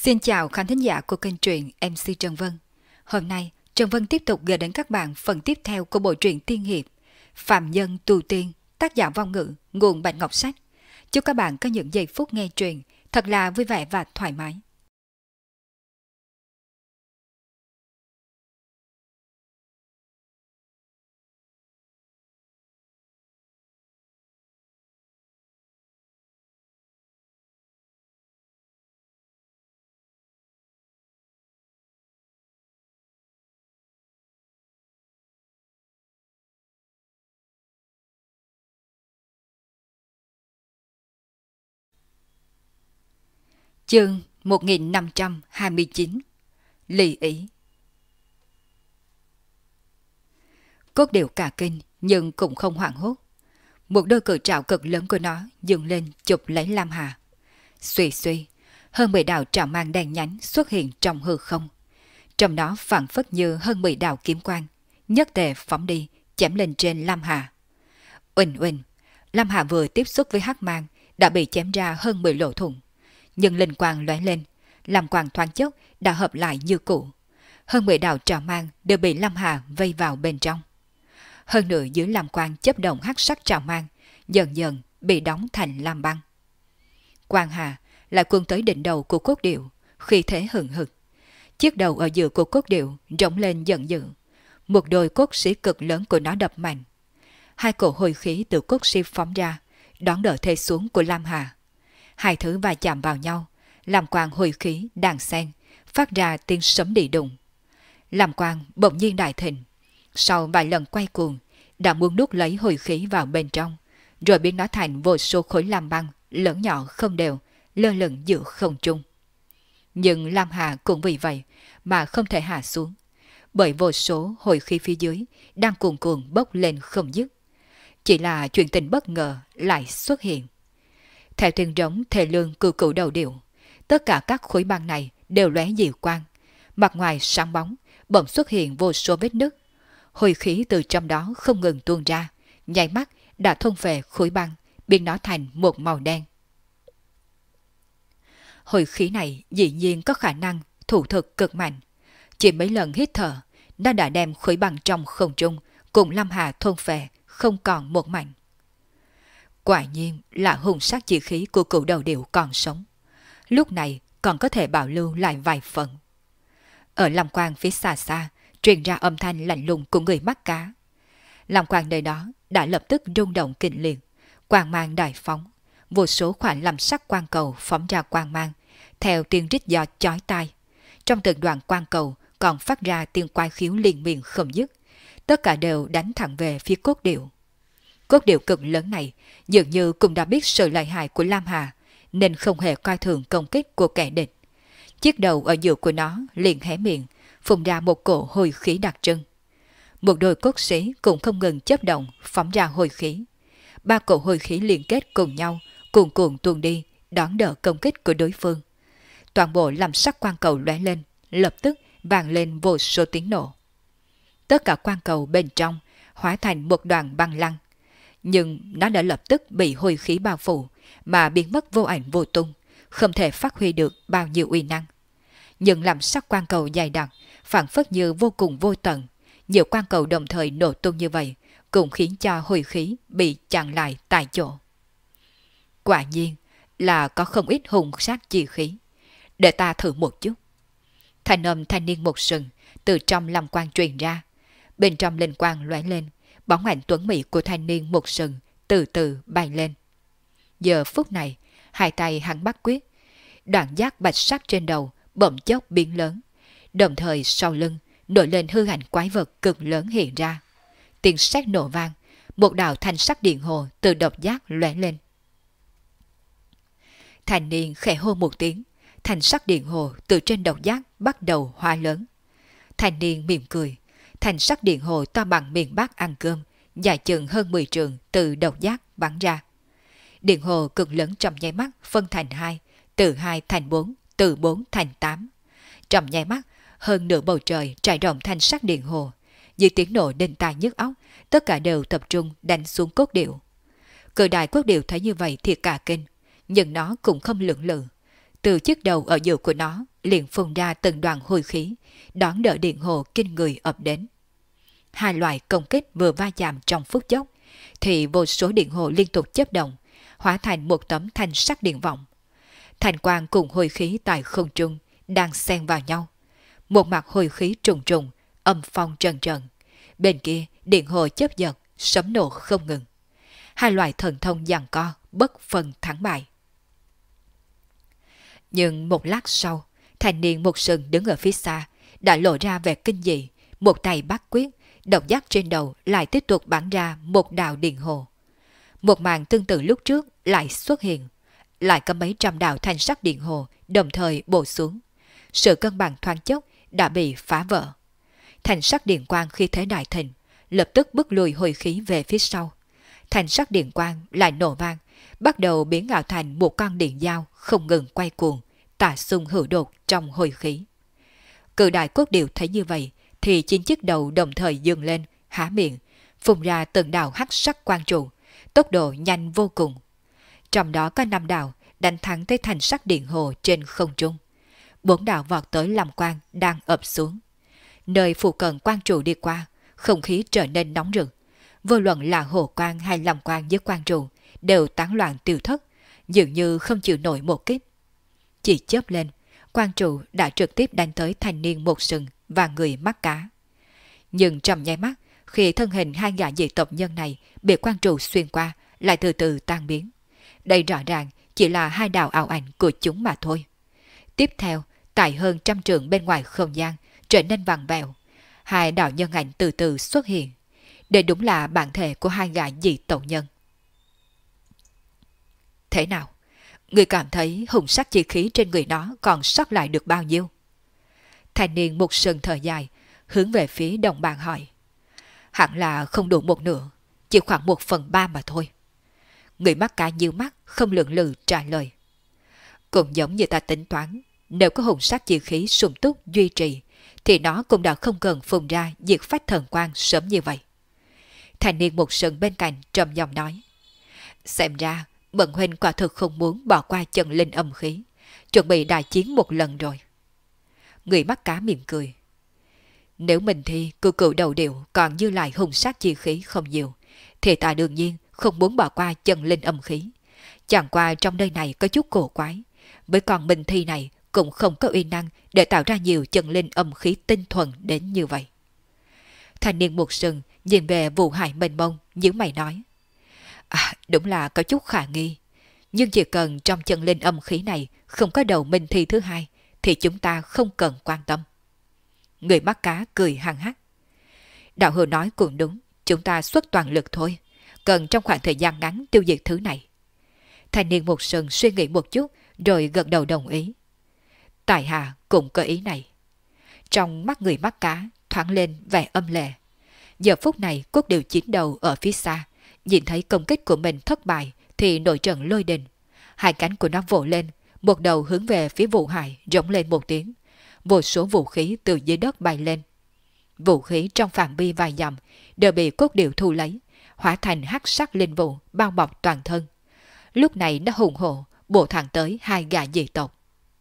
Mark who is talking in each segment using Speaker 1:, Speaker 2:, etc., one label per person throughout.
Speaker 1: Xin chào khán thính giả của kênh truyện MC Trần Vân. Hôm nay, Trần Vân tiếp tục gửi đến các bạn phần tiếp theo của bộ truyện tiên hiệp Phạm Nhân Tu Tiên, tác giả Vong Ngữ, nguồn Bạch Ngọc Sách. Chúc các bạn có những giây phút nghe truyện thật là vui vẻ và thoải mái. Chương 1529 Lý ý. Cốt điệu cả kinh nhưng cũng không hoảng hốt. Một đôi cự trảo cực lớn của nó dừng lên chụp lấy Lam Hà. Xuy xuy, hơn 10 đạo trảo mang đèn nhánh xuất hiện trong hư không. Trong đó phảng phất như hơn 10 đạo kiếm quang, nhất tề phóng đi, chém lên trên Lam Hà. Uỳnh uỳnh, Lam Hà vừa tiếp xúc với hắc mang đã bị chém ra hơn 10 lỗ thủng. Nhưng linh quang lóe lên, làm quang thoáng chốc đã hợp lại như cũ. Hơn 10 đạo trảo mang đều bị Lam Hà vây vào bên trong. Hơn nữa dưới làm quang chấp động hắc sắc trảo mang, dần dần bị đóng thành lam băng. Quang Hà lại cuốn tới đỉnh đầu của cốt điệu, khi thế hừng hực. Chiếc đầu ở giữa của cốt điệu rống lên giận dữ. Một đôi cốt sĩ cực lớn của nó đập mạnh. Hai cổ hồi khí từ cốt sĩ phóng ra, đón đỡ thế xuống của Lam Hà. Hai thứ va chạm vào nhau, làm quang hồi khí đàn sen, phát ra tiếng sấm đi đùng. Làm quang bỗng nhiên đại thịnh, sau vài lần quay cuồng, đã muốn nuốt lấy hồi khí vào bên trong, rồi biến nó thành vô số khối lam băng lớn nhỏ không đều, lơ lửng giữa không trung. Nhưng Lam Hà cũng vì vậy mà không thể hạ xuống, bởi vô số hồi khí phía dưới đang cuồn cuộn bốc lên không dứt. Chỉ là chuyện tình bất ngờ lại xuất hiện. Theo tiếng rống thề lương cừu cừu đầu điệu, tất cả các khối băng này đều lóe dịu quang, mặt ngoài sáng bóng, bỗng xuất hiện vô số vết nứt. Hồi khí từ trong đó không ngừng tuôn ra, nháy mắt đã thôn về khối băng, biến nó thành một màu đen. Hồi khí này dĩ nhiên có khả năng thủ thực cực mạnh. Chỉ mấy lần hít thở, nó đã đem khối băng trong không trung cùng Lam Hà thôn phệ không còn một mảnh. Quả nhiên là hung sát chi khí của cửu đầu điệu còn sống. Lúc này còn có thể bảo lưu lại vài phần. Ở Lam Quang phía xa xa, truyền ra âm thanh lạnh lùng của người bắt cá. Lam Quang nơi đó đã lập tức rung động kinh liệt, quang mang đại phóng, vô số khoảng làm sắc quang cầu phóng ra quang mang, theo tiếng rít gió chói tai. Trong từng đoạn quang cầu còn phát ra tiếng quái khiếu liên miên không dứt, tất cả đều đánh thẳng về phía cốt điệu. Cốt điệu cực lớn này dường như cũng đã biết sự lợi hại của Lam Hà, nên không hề coi thường công kích của kẻ địch. Chiếc đầu ở giữa của nó liền hé miệng, phun ra một cổ hồi khí đặc trưng. Một đôi cốt sĩ cũng không ngừng chớp động phóng ra hồi khí. Ba cổ hồi khí liên kết cùng nhau, cuồn cuộn tuôn đi, đón đỡ công kích của đối phương. Toàn bộ làm sắc quang cầu lóe lên, lập tức vang lên vô số tiếng nổ. Tất cả quang cầu bên trong hóa thành một đoàn băng lăng, nhưng nó đã lập tức bị hồi khí bao phủ mà biến mất vô ảnh vô tung, không thể phát huy được bao nhiêu uy năng. Nhưng làm sắc quang cầu dày đặc, phảng phất như vô cùng vô tận, nhiều quang cầu đồng thời nổ tung như vậy cũng khiến cho hồi khí bị chặn lại tại chỗ. Quả nhiên là có không ít hung sát chi khí. Để ta thử một chút. Thanh âm thanh niên một sừng từ trong lâm quang truyền ra. Bên trong linh quang lóe lên, bóng ảnh tuấn mỹ của thanh niên một sừng từ từ bay lên. Giờ phút này, hai tay hắn bắt quyết, đoạn giác bạch sắc trên đầu bỗng chốc biến lớn, đồng thời sau lưng nổi lên hư ảnh quái vật cực lớn hiện ra. Tiếng sét nổ vang, một đạo thanh sắc điện hồ từ độc giác lóe lên. Thanh niên khẽ hô một tiếng, thanh sắc điện hồ từ trên độc giác bắt đầu hóa lớn. Thanh niên mỉm cười, thanh sắc điện hồ to bằng miền Bắc ăn cơm, dài chừng hơn 10 trượng từ độc giác bắn ra. Điện hồ cực lớn trong nháy mắt phân thành hai, từ 2 thành 4, từ 4 thành 8. Trong nháy mắt, hơn nửa bầu trời trải rộng thanh sắc điện hồ. Dưới tiếng nổ đinh tai nhức óc, tất cả đều tập trung đánh xuống cốt điệu. Cự đại cốt điệu thấy như vậy thì cả kinh, nhưng nó cũng không lưỡng lự. Từ chiếc đầu ở giữa của nó liền phun ra từng đoàn hôi khí, đón đỡ điện hồ kinh người ập đến. Hai loại công kích vừa va chạm trong phút chốc, thì vô số điện hồ liên tục chớp động, hóa thành một tấm thanh sắc điện vọng. Thành quang cùng hôi khí tại không trung đang xen vào nhau. Một mặt hôi khí trùng trùng, âm phong trần trần. Bên kia điện hồ chớp giật, sấm nổ không ngừng. Hai loại thần thông giằng co, bất phân thắng bại. Nhưng một lát sau, thanh niên một sừng đứng ở phía xa, đã lộ ra vẻ kinh dị, một tay bắt quyết, động giác trên đầu lại tiếp tục bắn ra một đạo điện hồ. Một màn tương tự lúc trước lại xuất hiện, lại có mấy trăm đạo thanh sắc điện hồ đồng thời bổ xuống. Sự cân bằng thoáng chốc đã bị phá vỡ. Thanh sắc điện quang khi thế đại thịnh, lập tức bức lùi hồi khí về phía sau. Thanh sắc điện quang lại nổ vang, bắt đầu biến ảo thành một con điện dao không ngừng quay cuồng, tả xung hữu đột trong hồi khí. Cự đại cốt điệu thấy như vậy, thì 9 chiếc đầu đồng thời dừng lên, há miệng, phun ra từng đạo hắc sắc quang trụ, tốc độ nhanh vô cùng. Trong đó có 5 đạo đánh thắng tới thành sắc điện hồ trên không trung. 4 đạo vọt tới làm quang đang ập xuống. Nơi phụ cận quang trụ đi qua, không khí trở nên nóng rực. Vô luận là hồ quang hay làm quang với quang trụ đều tán loạn tiêu thất, dường như không chịu nổi một kích. Chỉ chớp lên, quang trụ đã trực tiếp đánh tới thanh niên một sừng và người mắt cá. Nhưng trong nháy mắt, khi thân hình hai gã dị tộc nhân này bị quang trụ xuyên qua, lại từ từ tan biến. Đây rõ ràng chỉ là hai đạo ảo ảnh của chúng mà thôi. Tiếp theo, tại hơn 100 trượng bên ngoài không gian trở nên vặn vẹo, hai đạo nhân ảnh từ từ xuất hiện. Đây đúng là bản thể của hai gã dị tộc nhân. Thế nào? Người cảm thấy hùng sắc chi khí trên người nó còn sót lại được bao nhiêu? Thanh niên một sừng thở dài, hướng về phía đồng bạn hỏi. Hẳn là không đủ một nửa, chỉ khoảng 1/3 mà thôi. Người mắt cá nhíu mắt, không lưỡng lự trả lời. Cũng giống như ta tính toán, nếu có hùng sắc chi khí sung túc duy trì, thì nó cũng đã không cần phun ra diệt phách thần quang sớm như vậy. Thanh niên một sừng bên cạnh trầm giọng nói. Xem ra, bần huynh quả thực không muốn bỏ qua chân linh âm khí, chuẩn bị đại chiến một lần rồi. Người mắt cá mỉm cười. Nếu mình thi cự cự đầu điệu còn dư lại hùng sát chi khí không nhiều, thì ta đương nhiên không muốn bỏ qua chân linh âm khí. Chẳng qua trong nơi này có chút cổ quái, với con minh thi này cũng không có uy năng để tạo ra nhiều chân linh âm khí tinh thuần đến như vậy. Thanh niên một sừng nhìn về vụ hải mênh mông, nhíu mày nói. Đúng là có chút khả nghi, nhưng chỉ cần trong chân linh âm khí này không có đầu minh thi thứ hai, thì chúng ta không cần quan tâm. Người mắt cá cười hăng hắc. Đạo hữu nói cũng đúng, chúng ta xuất toàn lực thôi, cần trong khoảng thời gian ngắn tiêu diệt thứ này. Thanh niên một sừng suy nghĩ một chút, rồi gật đầu đồng ý. Tại hạ cũng có ý này. Trong mắt người mắt cá thoáng lên vẻ âm lệ. Giờ phút này cốt điều chiến đầu ở phía xa, nhìn thấy công kích của mình thất bại thì nổi trận lôi đình. Hai cánh của nó vỗ lên, một đầu hướng về phía Vũ Hải rống lên một tiếng. Vô số vũ khí từ dưới đất bay lên. Vũ khí trong phạm vi vài dặm đều bị cốt điệu thu lấy, hóa thành hắc sắc linh vụ bao bọc toàn thân. Lúc này nó hùng hổ bổ thẳng tới hai gã dị tộc.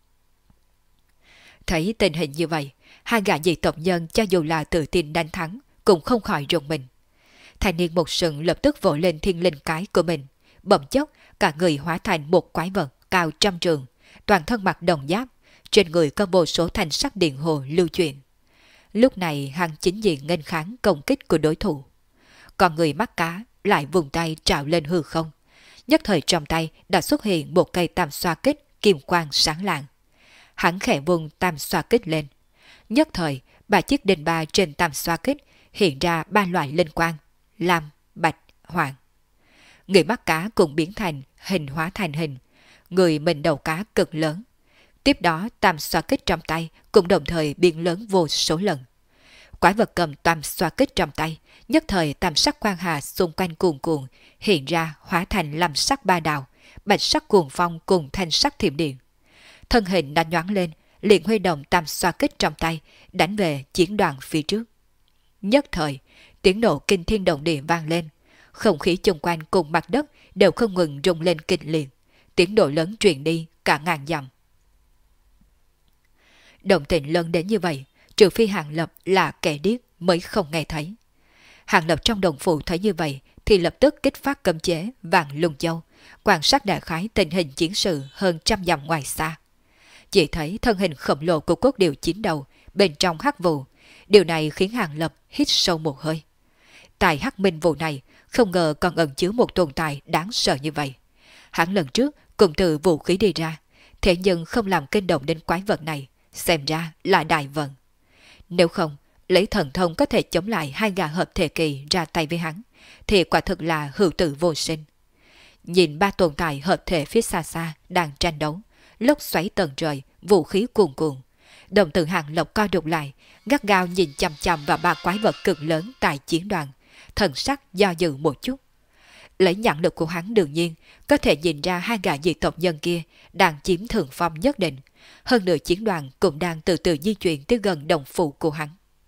Speaker 1: Thấy tình hình như vậy, hai gã dị tộc nhân cho dù là tự tin đánh thắng cũng không khỏi rùng mình. Thanh niên một sừng lập tức vỗ lên thiên linh cái của mình, bỗng chốc cả người hóa thành một quái vật cao 100 trượng, toàn thân mặc đồng giáp, trên người có vô số thanh sắc điện hồ lưu chuyển. Lúc này hắn chính diện nghênh kháng công kích của đối thủ. Còn người mắt cá lại vùng tay trào lên hư không. Nhất thời trong tay đã xuất hiện một cây tam xoa kích kim quang sáng lạng. Hắn khẽ vùng tam xoa kích lên. Nhất thời, 3 chiếc đinh ba trên tam xoa kích hiện ra 3 loại linh quang: lam, bạch, hoàng. Người mắt cá cũng biến thành hình hóa thành hình, người mình đầu cá cực lớn. Tiếp đó tam xoa kích trong tay cũng đồng thời biến lớn vô số lần. Quái vật cầm tam xoa kích trong tay, nhất thời tam sắc quang hà xung quanh cuồn cuộn hiện ra hóa thành lam sắc ba đạo, bạch sắc cuồng phong cùng thanh sắc thiểm điện. Thân hình đã nhoáng lên, liền huy động tam xoa kích trong tay đánh về chiến đoàn phía trước. Nhất thời, tiếng nổ kinh thiên động địa vang lên, không khí xung quanh cùng mặt đất đều không ngừng rung lên kịch liệt, tiếng nổ lớn truyền đi cả ngàn dặm. Động tĩnh lớn đến như vậy, trừ phi Hàng Lập là kẻ điếc mới không nghe thấy. Hàng Lập trong đồng phụ thấy như vậy thì lập tức kích phát cấm chế Vạn Lung Châu, quan sát đại khái tình hình chiến sự hơn trăm dặm ngoài xa. Chỉ thấy thân hình khổng lồ của cốt điệu chín đầu bên trong hắc vụ, điều này khiến Hàng Lập hít sâu một hơi. Tại hắc minh vụ này không ngờ còn ẩn chứa một tồn tại đáng sợ như vậy. Hắn lần trước cùng từ vũ khí đi ra, thế nhưng không làm kinh động đến quái vật này, xem ra là đại vận. Nếu không, lấy thần thông có thể chống lại hai gã hợp thể kỳ ra tay với hắn, thì quả thực là hữu tử vô sinh. Nhìn ba tồn tại hợp thể phía xa xa đang tranh đấu, lốc xoáy tầng trời, vũ khí cuồn cuộn. Đồng tử Hàng Lập co đục lại, gắt gao nhìn chằm chằm vào ba quái vật cực lớn tại chiến đoàn, thần sắc do dự một chút. Lấy nhãn lực của hắn đương nhiên có thể nhìn ra hai gã dị tộc nhân kia đang chiếm thượng phong nhất định. Hơn nữa chiến đoàn cũng đang từ từ di chuyển tới gần đồng phụ của hắn.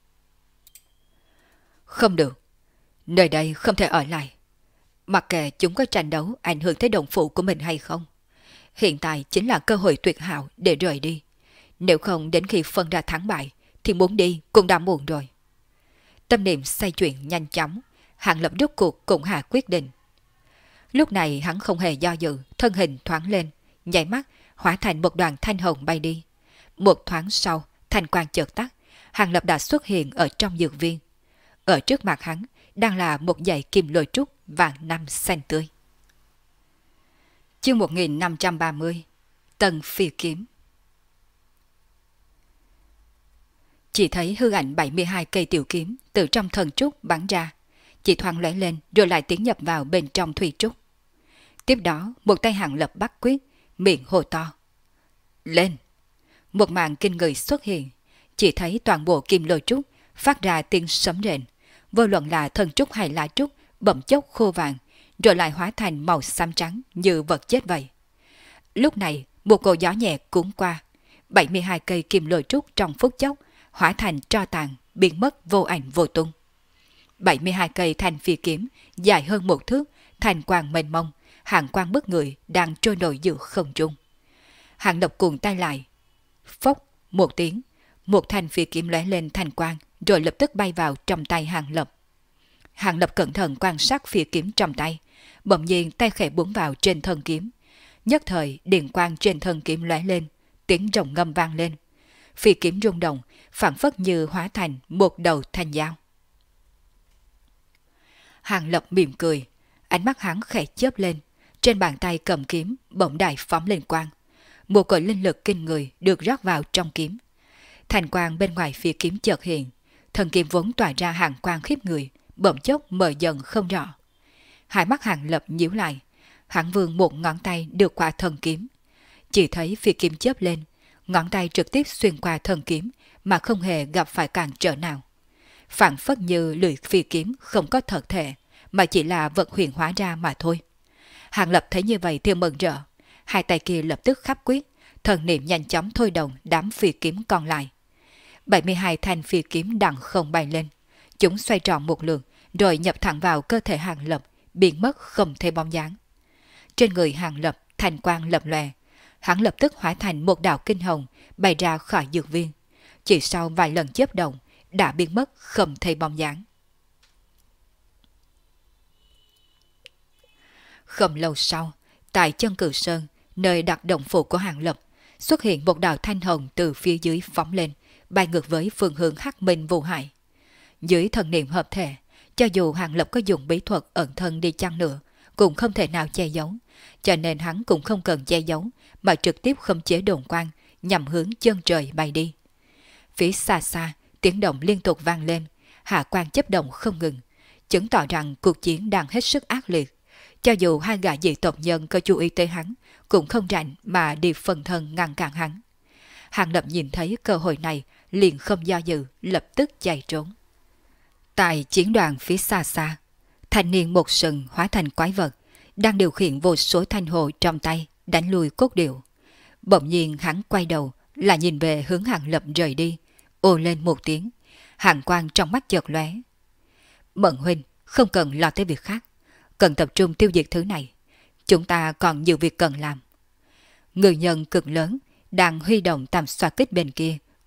Speaker 1: Không được, nơi đây không thể ở lại. Mặc kệ chúng có tranh đấu ảnh hưởng tới đồng phụ của mình hay không, hiện tại chính là cơ hội tuyệt hảo để rời đi. Nếu không đến khi phân ra thắng bại thì muốn đi cũng đã muộn rồi. Tâm niệm xoay chuyển nhanh chóng, Hàng Lập rốt cuộc cũng hạ quyết định. Lúc này hắn không hề do dự, thân hình thoáng lên, nhảy mắt hóa thành một đoàn thanh hồng bay đi. Một thoáng sau, thanh quang chợt tắt, Hàng Lập đã xuất hiện ở trong dược viên. Ở trước mặt hắn đang là một dãy kim lôi trúc vàng năm xanh tươi. Chương 1530 Tần Phi Kiếm. Chỉ thấy hư ảnh 72 cây tiểu kiếm từ trong thần trúc bắn ra, chỉ thoáng lóe lên rồi lại tiến nhập vào bên trong thủy trúc. Tiếp đó một tay Hàng Lập bắt quyết, miệng hô to: lên! Một màn kinh người xuất hiện, chỉ thấy toàn bộ kim lôi trúc phát ra tiếng sấm rền, vô luận là thần trúc hay lá trúc bỗng chốc khô vàng, rồi lại hóa thành màu xám trắng như vật chết vậy. Lúc này một cơn gió nhẹ cuốn qua, 72 cây kim lôi trúc trong phút chốc hóa thành tro tàn, biến mất vô ảnh vô tung. 72 cây thanh phi kiếm dài hơn một thước, thành quang mênh mông, hàng quang bức người đang trôi nổi giữa không trung. Hàng Lập cuồng tay lại, phốc một tiếng, một thanh phi kiếm lóe lên thành quang, rồi lập tức bay vào trong tay Hàng Lập. Hàng Lập cẩn thận quan sát phi kiếm trong tay, bỗng nhiên tay khẽ búng vào trên thân kiếm, nhất thời điện quang trên thân kiếm lóe lên, tiếng rồng ngâm vang lên. Phi kiếm rung động, phảng phất như hóa thành một đầu thanh dao. Hàng Lập mỉm cười, ánh mắt hắn khẽ chớp lên, trên bàn tay cầm kiếm bỗng đại phóng lên quang. Một cội linh lực kinh người được rót vào trong kiếm. Thành quang bên ngoài phi kiếm chợt hiện, thần kiếm vốn tỏa ra hàng quang khiếp người, bỗng chốc mờ dần không rõ. Hai mắt Hàng Lập nhíu lại, hắn vươn một ngón tay được qua thần kiếm. Chỉ thấy phi kiếm chớp lên, ngón tay trực tiếp xuyên qua thần kiếm mà không hề gặp phải cản trở nào. Phảng phất như lưỡi phi kiếm không có thật thể, mà chỉ là vật huyền hóa ra mà thôi. Hàng Lập thấy như vậy thì mừng rỡ, hai tay kia lập tức khắp quyết, thần niệm nhanh chóng thôi động đám phi kiếm còn lại. 72 thanh phi kiếm đằng không bay lên, chúng xoay tròn một lượt rồi nhập thẳng vào cơ thể Hàng Lập, biến mất không thấy bóng dáng. Trên người Hàng Lập thanh quang lập lòe, hắn lập tức hóa thành một đạo kinh hồng bay ra khỏi dược viên, chỉ sau vài lần chớp động đã biến mất không thấy bóng dáng. Không lâu sau, tại chân Cử Sơn, nơi đặt động phủ của Hàng Lập, xuất hiện một đạo thanh hồng từ phía dưới phóng lên, bay ngược với phương hướng hắc minh vô hại. Dưới thần niệm hợp thể, cho dù Hàng Lập có dùng bí thuật ẩn thân đi chăng nữa, cũng không thể nào che giấu, cho nên hắn cũng không cần che giấu, mà trực tiếp khống chế đồn quang, nhằm hướng chân trời bay đi. Phía xa xa, tiếng động liên tục vang lên, hạ quang chấp động không ngừng, chứng tỏ rằng cuộc chiến đang hết sức ác liệt. Cho dù hai gã dị tộc nhân có chú ý tới hắn, cũng không rảnh mà đi phần thân ngăn cản hắn. Hàng Lập nhìn thấy cơ hội này, liền không do dự, lập tức chạy trốn. Tại chiến đoàn phía xa xa, thanh niên một sừng hóa thành quái vật, đang điều khiển vô số thanh hồ trong tay, đánh lui cốt điệu. Bỗng nhiên hắn quay đầu, là nhìn về hướng Hàng Lập rời đi, ồ lên một tiếng, hàng quang trong mắt chợt lóe. Mận huynh, không cần lo tới việc khác, cần tập trung tiêu diệt thứ này, chúng ta còn nhiều việc cần làm. Người nhân cực lớn đang huy động tam xoa kích bên kia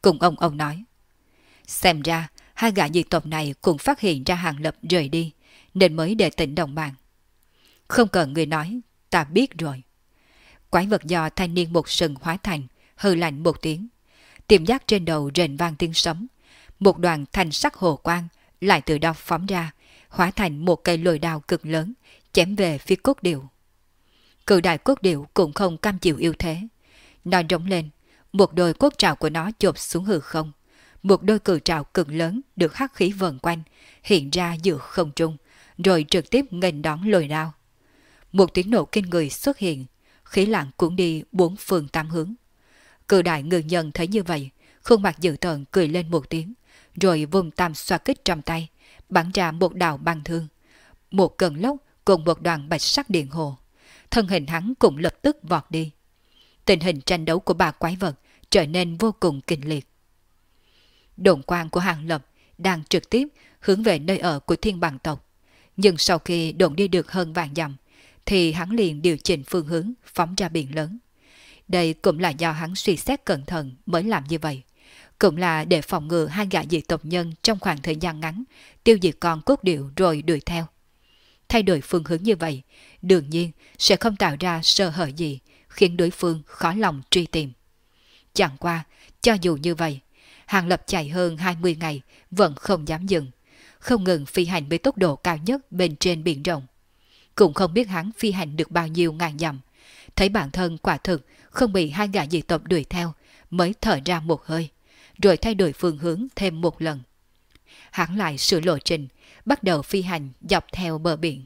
Speaker 1: cùng ông nói. Xem ra, hai gã dị tộc này cũng phát hiện ra Hàng Lập rời đi, nên mới để tỉnh đồng bạn. Không cần người nói, ta biết rồi. Quái vật do thanh niên một sừng hóa thành, hừ lạnh một tiếng. Tiềm giác trên đầu rền vang tiếng sấm. Một đoàn thanh sắc hồ quang lại từ đó phóng ra, hóa thành một cây lôi đao cực lớn, chém về phía cốt điệu. Cự đại cốt điệu cũng không cam chịu yếu thế. Nó rống lên, một đôi cốt trào của nó chộp xuống hư không. Một đôi cự trào cực lớn được hắc khí vần quanh, hiện ra giữa không trung, rồi trực tiếp nghênh đón lôi đao. Một tiếng nổ kinh người xuất hiện, khí lặng cuốn đi bốn phương tám hướng. Cự đại ngư nhân thấy như vậy, khuôn mặt dữ tợn cười lên một tiếng, rồi vùng tam xoa kích trong tay, bắn ra một đạo băng thương. Một cơn lốc cùng một đoàn bạch sắc điện hồ. Thân hình hắn cũng lập tức vọt đi. Tình hình tranh đấu của ba quái vật trở nên vô cùng kịch liệt. Đồn quang của Hàng Lập đang trực tiếp hướng về nơi ở của thiên bằng tộc. Nhưng sau khi đồn đi được hơn vạn dặm, thì hắn liền điều chỉnh phương hướng phóng ra biển lớn. Đây cũng là do hắn suy xét cẩn thận mới làm như vậy. Cũng là để phòng ngừa hai gã dị tộc nhân trong khoảng thời gian ngắn tiêu diệt con cốt điệu rồi đuổi theo. Thay đổi phương hướng như vậy, đương nhiên sẽ không tạo ra sơ hở gì, khiến đối phương khó lòng truy tìm. Chẳng qua, cho dù như vậy, Hàng Lập chạy hơn 20 ngày vẫn không dám dừng, không ngừng phi hành với tốc độ cao nhất bên trên biển rộng. Cũng không biết hắn phi hành được bao nhiêu ngàn dặm, thấy bản thân quả thực không bị hai gã dị tộc đuổi theo, mới thở ra một hơi, rồi thay đổi phương hướng thêm một lần. Hắn lại sửa lộ trình, bắt đầu phi hành dọc theo bờ biển.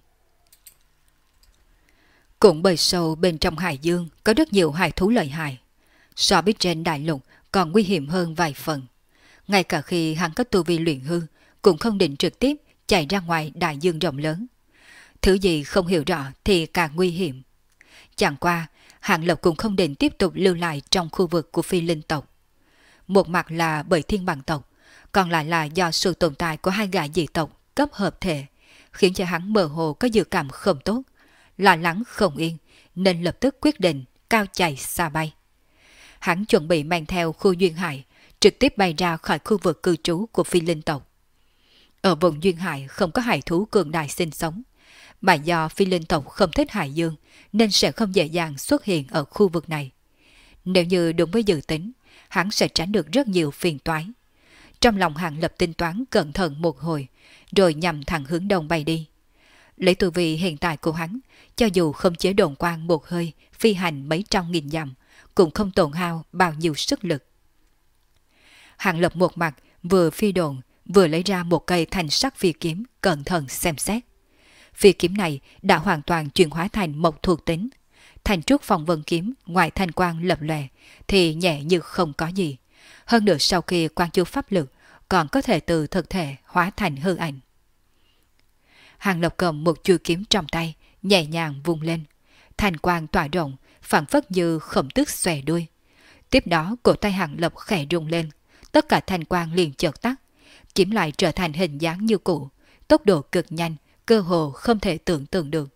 Speaker 1: Cũng bơi sâu bên trong hải dương có rất nhiều hải thú lợi hại. So với trên đại lục còn nguy hiểm hơn vài phần. Ngay cả khi hắn có tu vi luyện hư, cũng không định trực tiếp chạy ra ngoài đại dương rộng lớn. Thứ gì không hiểu rõ thì càng nguy hiểm. Chẳng qua, Hàng Lập cũng không định tiếp tục lưu lại trong khu vực của phi linh tộc. Một mặt là bởi thiên bằng tộc, còn lại là do sự tồn tại của hai gã dị tộc cấp hợp thể, khiến cho hắn mơ hồ có dự cảm không tốt, lo lắng không yên, nên lập tức quyết định cao chạy xa bay. Hắn chuẩn bị mang theo khu duyên hải, trực tiếp bay ra khỏi khu vực cư trú của phi linh tộc. Ở vùng duyên hải không có hải thú cường đại sinh sống, mà do phi linh tộc không thích hải dương nên sẽ không dễ dàng xuất hiện ở khu vực này. Nếu như đúng với dự tính, hắn sẽ tránh được rất nhiều phiền toái. Trong lòng Hàng Lập tính toán cẩn thận một hồi, rồi nhằm thẳng hướng đông bay đi. Lấy tu vi hiện tại của hắn, cho dù không chế đồn quang một hơi phi hành mấy trăm nghìn dặm, cũng không tổn hao bao nhiêu sức lực. Hàng Lập một mặt vừa phi đồn, vừa lấy ra một cây thanh sắc phi kiếm, cẩn thận xem xét. Phi kiếm này đã hoàn toàn chuyển hóa thành một thuộc tính. Thành trúc phong vân kiếm ngoài thanh quang lập lòe thì nhẹ như không có gì. Hơn nữa sau khi quang chú pháp lực còn có thể từ thực thể hóa thành hư ảnh. Hàng Lập cầm một chuôi kiếm trong tay, nhẹ nhàng vung lên. Thanh quang tỏa rộng, phảng phất như khổng tước xòe đuôi. Tiếp đó cổ tay Hàng Lập khẽ rung lên, tất cả thanh quang liền chợt tắt, kiếm lại trở thành hình dáng như cũ, tốc độ cực nhanh, cơ hồ không thể tưởng tượng được.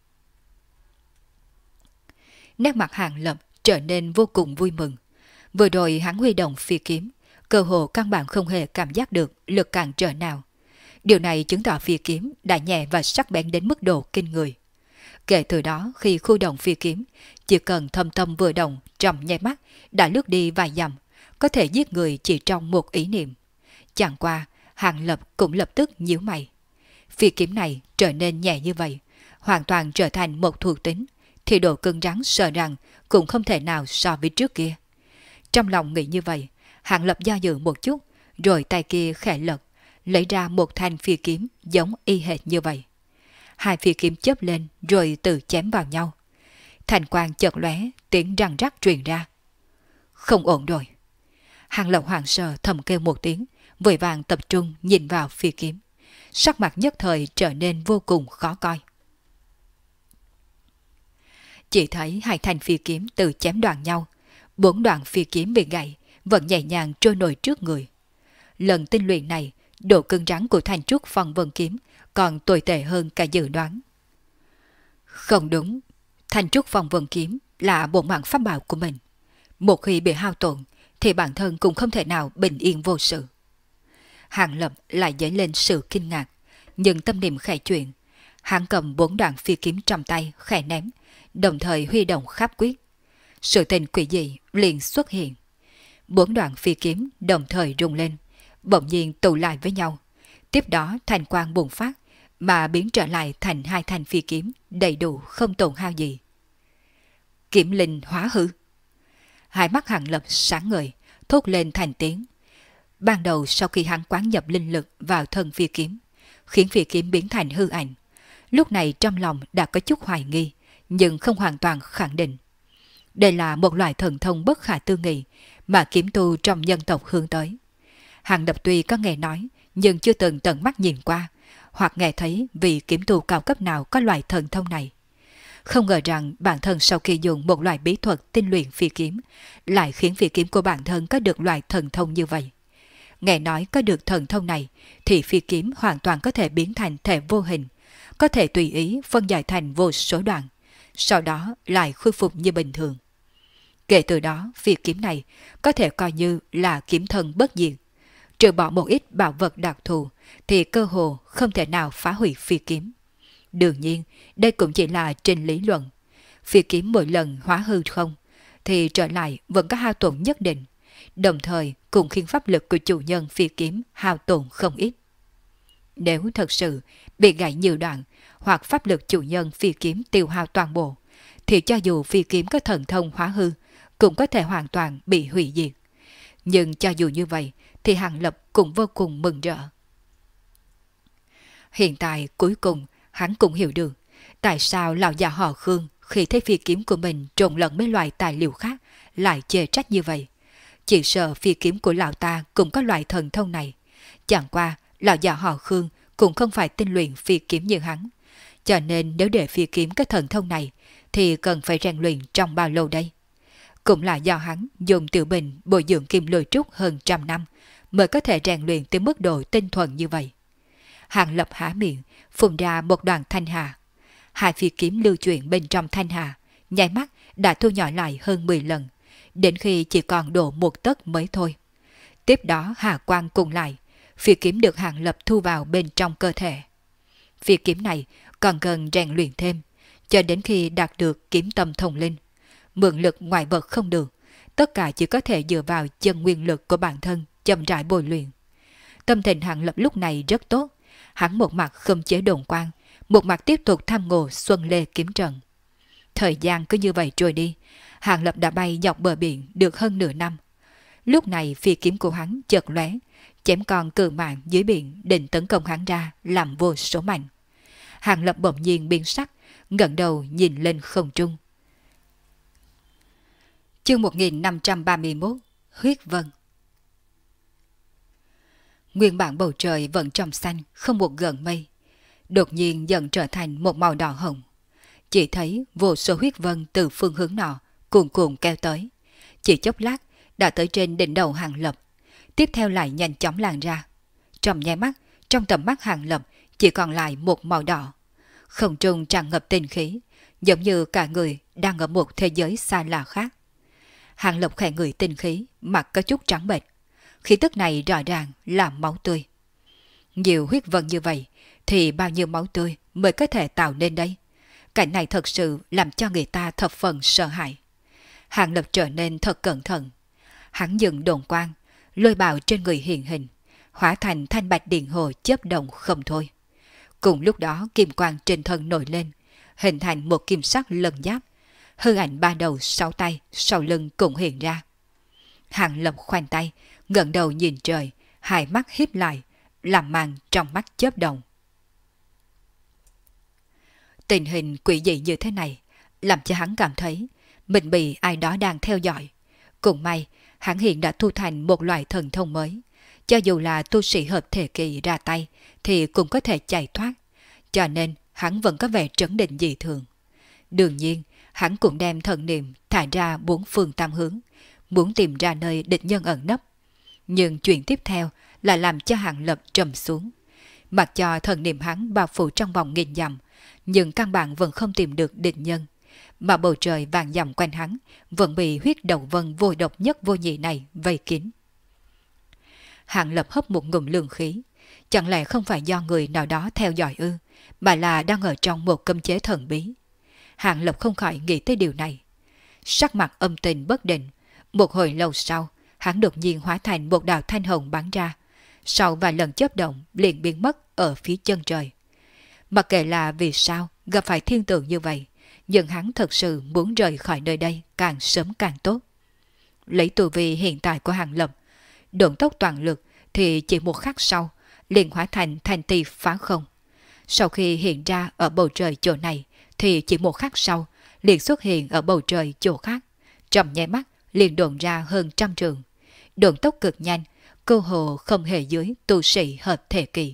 Speaker 1: Nét mặt Hàng Lập trở nên vô cùng vui mừng. Vừa rồi hắn huy động phi kiếm, cơ hồ căn bản không hề cảm giác được lực cản trở nào. Điều này chứng tỏ phi kiếm đã nhẹ và sắc bén đến mức độ kinh người. Kể từ đó khi khu động phi kiếm, chỉ cần thâm tâm vừa động trong nháy mắt đã lướt đi vài dặm, có thể giết người chỉ trong một ý niệm. Chẳng qua, Hàng Lập cũng lập tức nhíu mày. Phi kiếm này trở nên nhẹ như vậy, hoàn toàn trở thành một thuộc tính, thì độ cứng rắn sợ rằng cũng không thể nào so với trước kia. Trong lòng nghĩ như vậy, Hàng Lập do dự một chút, rồi tay kia khẽ lật, lấy ra một thanh phi kiếm giống y hệt như vậy. Hai phi kiếm chớp lên rồi tự chém vào nhau. Thành quang chợt lóe, tiếng răng rắc truyền ra. Không ổn rồi. Hàng Lập hoảng sợ thầm kêu một tiếng, vội vàng tập trung nhìn vào phi kiếm. Sắc mặt nhất thời trở nên vô cùng khó coi. Chỉ thấy hai thanh phi kiếm tự chém đoạn nhau, 4 đoạn phi kiếm bị gãy vẫn nhẹ nhàng trôi nổi trước người. Lần tinh luyện này, độ cứng rắn của thanh trúc phong vân kiếm còn tồi tệ hơn cả dự đoán. Không đúng, thanh trúc phong vân kiếm là bộ mạng pháp bảo của mình. Một khi bị hao tổn thì bản thân cũng không thể nào bình yên vô sự. Hàng Lập lại dấy lên sự kinh ngạc, nhưng tâm niệm khẽ chuyển, hắn cầm 4 đoạn phi kiếm trong tay khẽ ném, đồng thời huy động khắp quyết. Sự tình quỷ dị liền xuất hiện. 4 đoạn phi kiếm đồng thời rung lên, bỗng nhiên tụ lại với nhau. Tiếp đó thanh quang bùng phát, mà biến trở lại thành 2 thanh phi kiếm đầy đủ không tổn hao gì. Kiếm linh hóa hư. Hai mắt Hàng Lập sáng ngời, thốt lên thành tiếng. Ban đầu sau khi hắn quán nhập linh lực vào thân phi kiếm, khiến phi kiếm biến thành hư ảnh, lúc này trong lòng đã có chút hoài nghi, nhưng không hoàn toàn khẳng định. Đây là một loại thần thông bất khả tư nghị mà kiếm tu trong nhân tộc hướng tới. Hàng Lập tuy có nghe nói, nhưng chưa từng tận mắt nhìn qua, hoặc nghe thấy vị kiếm tu cao cấp nào có loại thần thông này. Không ngờ rằng bản thân sau khi dùng một loại bí thuật tinh luyện phi kiếm, lại khiến phi kiếm của bản thân có được loại thần thông như vậy. Nghe nói có được thần thông này, thì phi kiếm hoàn toàn có thể biến thành thể vô hình, có thể tùy ý phân giải thành vô số đoạn, sau đó lại khôi phục như bình thường. Kể từ đó, phi kiếm này có thể coi như là kiếm thân bất diệt. Trừ bỏ một ít bảo vật đặc thù, thì cơ hồ không thể nào phá hủy phi kiếm. Đương nhiên, đây cũng chỉ là trên lý luận. Phi kiếm mỗi lần hóa hư không, thì trở lại vẫn có hao tổn nhất định, đồng thời cũng khiến pháp lực của chủ nhân phi kiếm hao tổn không ít. Nếu thật sự bị gãy nhiều đoạn, hoặc pháp lực chủ nhân phi kiếm tiêu hao toàn bộ, thì cho dù phi kiếm có thần thông hóa hư, cũng có thể hoàn toàn bị hủy diệt. Nhưng cho dù như vậy, thì Hàng Lập cũng vô cùng mừng rỡ. Hiện tại cuối cùng hắn cũng hiểu được tại sao lão già họ Khương khi thấy phi kiếm của mình trộn lẫn mấy loại tài liệu khác lại chê trách như vậy. Chỉ sợ phi kiếm của lão ta cũng có loại thần thông này. Chẳng qua lão già họ Khương cũng không phải tinh luyện phi kiếm như hắn. Cho nên nếu để phi kiếm có thần thông này thì cần phải rèn luyện trong bao lâu đây? Cũng là do hắn dùng tiểu bình bồi dưỡng kim lôi trúc hơn 100 năm mới có thể rèn luyện tới mức độ tinh thuần như vậy. Hàng Lập há miệng, phun ra một đoàn thanh hà. Hai phi kiếm lưu chuyển bên trong thanh hà, nháy mắt đã thu nhỏ lại hơn 10 lần, đến khi chỉ còn độ 1 tấc mới thôi. Tiếp đó hà quang cùng lại, phi kiếm được Hàng Lập thu vào bên trong cơ thể. Phi kiếm này còn cần rèn luyện thêm, cho đến khi đạt được kiếm tâm thông linh. Mượn lực ngoại vật không được, tất cả chỉ có thể dựa vào chân nguyên lực của bản thân chậm rãi bồi luyện. Tâm tình Hàng Lập lúc này rất tốt, hắn một mặt khống chế đồn quang, một mặt tiếp tục tham ngộ Xuân Lê kiếm trận. Thời gian cứ như vậy trôi đi, Hàng Lập đã bay dọc bờ biển được hơn nửa năm. Lúc này phi kiếm của hắn chợt lóe, chém con cự mãng dưới biển định tấn công hắn ra làm vô số mảnh. Hàng Lập bỗng nhiên biến sắc, ngẩng đầu nhìn lên không trung. Chương 1531 Huyết Vân. Nguyên bản bầu trời vẫn trong xanh, không một gợn mây, đột nhiên dần trở thành một màu đỏ hồng. Chỉ thấy vô số huyết vân từ phương hướng nọ cuồn cuộn kéo tới, chỉ chốc lát đã tới trên đỉnh đầu Hàng Lập, tiếp theo lại nhanh chóng lan ra. Trong nháy mắt, trong tầm mắt Hàng Lập chỉ còn lại một màu đỏ. Không trung tràn ngập tinh khí, giống như cả người đang ở một thế giới xa lạ khác. Hàng Lập khẽ ngửi tinh khí, mặt có chút trắng bệch. Khí tức này rõ ràng là máu tươi. Nhiều huyết vân như vậy thì bao nhiêu máu tươi mới có thể tạo nên đây? Cảnh này thật sự làm cho người ta thập phần sợ hãi. Hàng Lập trở nên thật cẩn thận. Hắn dừng đồn quang, lôi bào trên người hiện hình, hóa thành thanh bạch điện hồ chớp động không thôi. Cùng lúc đó kim quang trên thân nổi lên, hình thành một kim sắc lân giáp, hư ảnh 3 đầu 6 tay sau lưng cũng hiện ra. Hàng Lập khoanh tay, ngẩng đầu nhìn trời, hai mắt híp lại, làm màn trong mắt chớp động. Tình hình quỷ dị như thế này làm cho hắn cảm thấy mình bị ai đó đang theo dõi. Cũng may hắn hiện đã thu thành một loại thần thông mới, cho dù là tu sĩ hợp thể kỳ ra tay thì cũng có thể chạy thoát, cho nên hắn vẫn có vẻ trấn định dị thường. Đương nhiên hắn cũng đem thần niệm thả ra 4 phương tam hướng, muốn tìm ra nơi địch nhân ẩn nấp. Nhưng chuyện tiếp theo là làm cho Hàng Lập trầm xuống. Mặc cho thần niệm hắn bao phủ trong vòng nghìn dặm, nhưng căn bản vẫn không tìm được địch nhân, mà bầu trời vàng dặm quanh hắn vẫn bị huyết đầu vân vô độc nhất vô nhị này vây kín. Hàng Lập hấp một ngụm lương khí, chẳng lẽ không phải do người nào đó theo dõi ư, mà là đang ở trong một cấm chế thần bí. Hàng Lập không khỏi nghĩ tới điều này. Sắc mặt âm tình bất định, một hồi lâu sau, hắn đột nhiên hóa thành một đạo thanh hồng bắn ra, sau vài lần chớp động liền biến mất ở phía chân trời. Mặc kệ là vì sao gặp phải thiên tượng như vậy, nhưng hắn thật sự muốn rời khỏi nơi đây càng sớm càng tốt. Lấy tu vi hiện tại của Hàng Lập, độn tốc toàn lực thì chỉ một khắc sau liền hóa thành thanh ti phá không. Sau khi hiện ra ở bầu trời chỗ này thì chỉ một khắc sau liền xuất hiện ở bầu trời chỗ khác, trong nháy mắt liền độn ra hơn 100 trường. Độn tốc cực nhanh, cơ hồ không hề dưới tu sĩ hợp thể kỳ.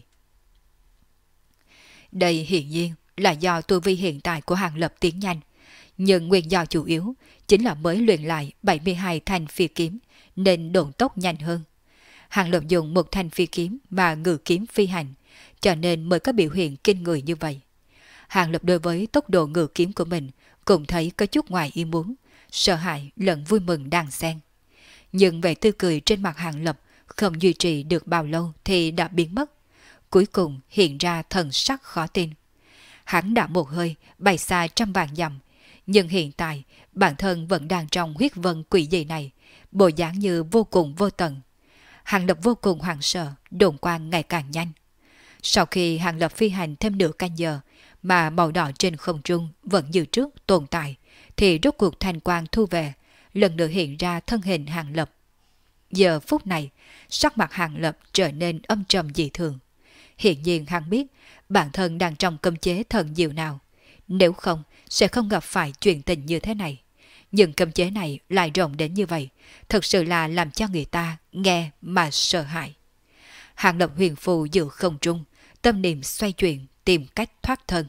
Speaker 1: Đây hiển nhiên là do tu vi hiện tại của Hàng Lập tiến nhanh, nhưng nguyên do chủ yếu chính là mới luyện lại 72 thanh phi kiếm nên độn tốc nhanh hơn. Hàng Lập dùng một thanh phi kiếm mà ngự kiếm phi hành, cho nên mới có biểu hiện kinh người như vậy. Hàng Lập đối với tốc độ ngự kiếm của mình cũng thấy có chút ngoài ý muốn, sợ hãi lẫn vui mừng đan xen. Nhưng vẻ tươi cười trên mặt Hàng Lập không duy trì được bao lâu thì đã biến mất, cuối cùng hiện ra thần sắc khó tin. Hắn đã một hơi bay xa 100 vạn dặm, nhưng hiện tại bản thân vẫn đang trong huyết vân quỷ dị này, bộ dáng như vô cùng vô tận. Hàng Lập vô cùng hoảng sợ, độn quang ngày càng nhanh. Sau khi Hàng Lập phi hành thêm nửa canh giờ mà màu đỏ trên không trung vẫn như trước tồn tại, thì rốt cuộc thanh quang thu về, lần nữa hiện ra thân hình Hàng Lập. Giờ phút này, sắc mặt Hàng Lập trở nên âm trầm dị thường. Hiện nhiên hắn biết bản thân đang trong cấm chế thần diệu nào, nếu không sẽ không gặp phải chuyện tình như thế này. Nhưng cấm chế này lại rộng đến như vậy, thật sự là làm cho người ta nghe mà sợ hãi. Hàng Lập huyền phù giữa không trung, tâm niệm xoay chuyển tìm cách thoát thân.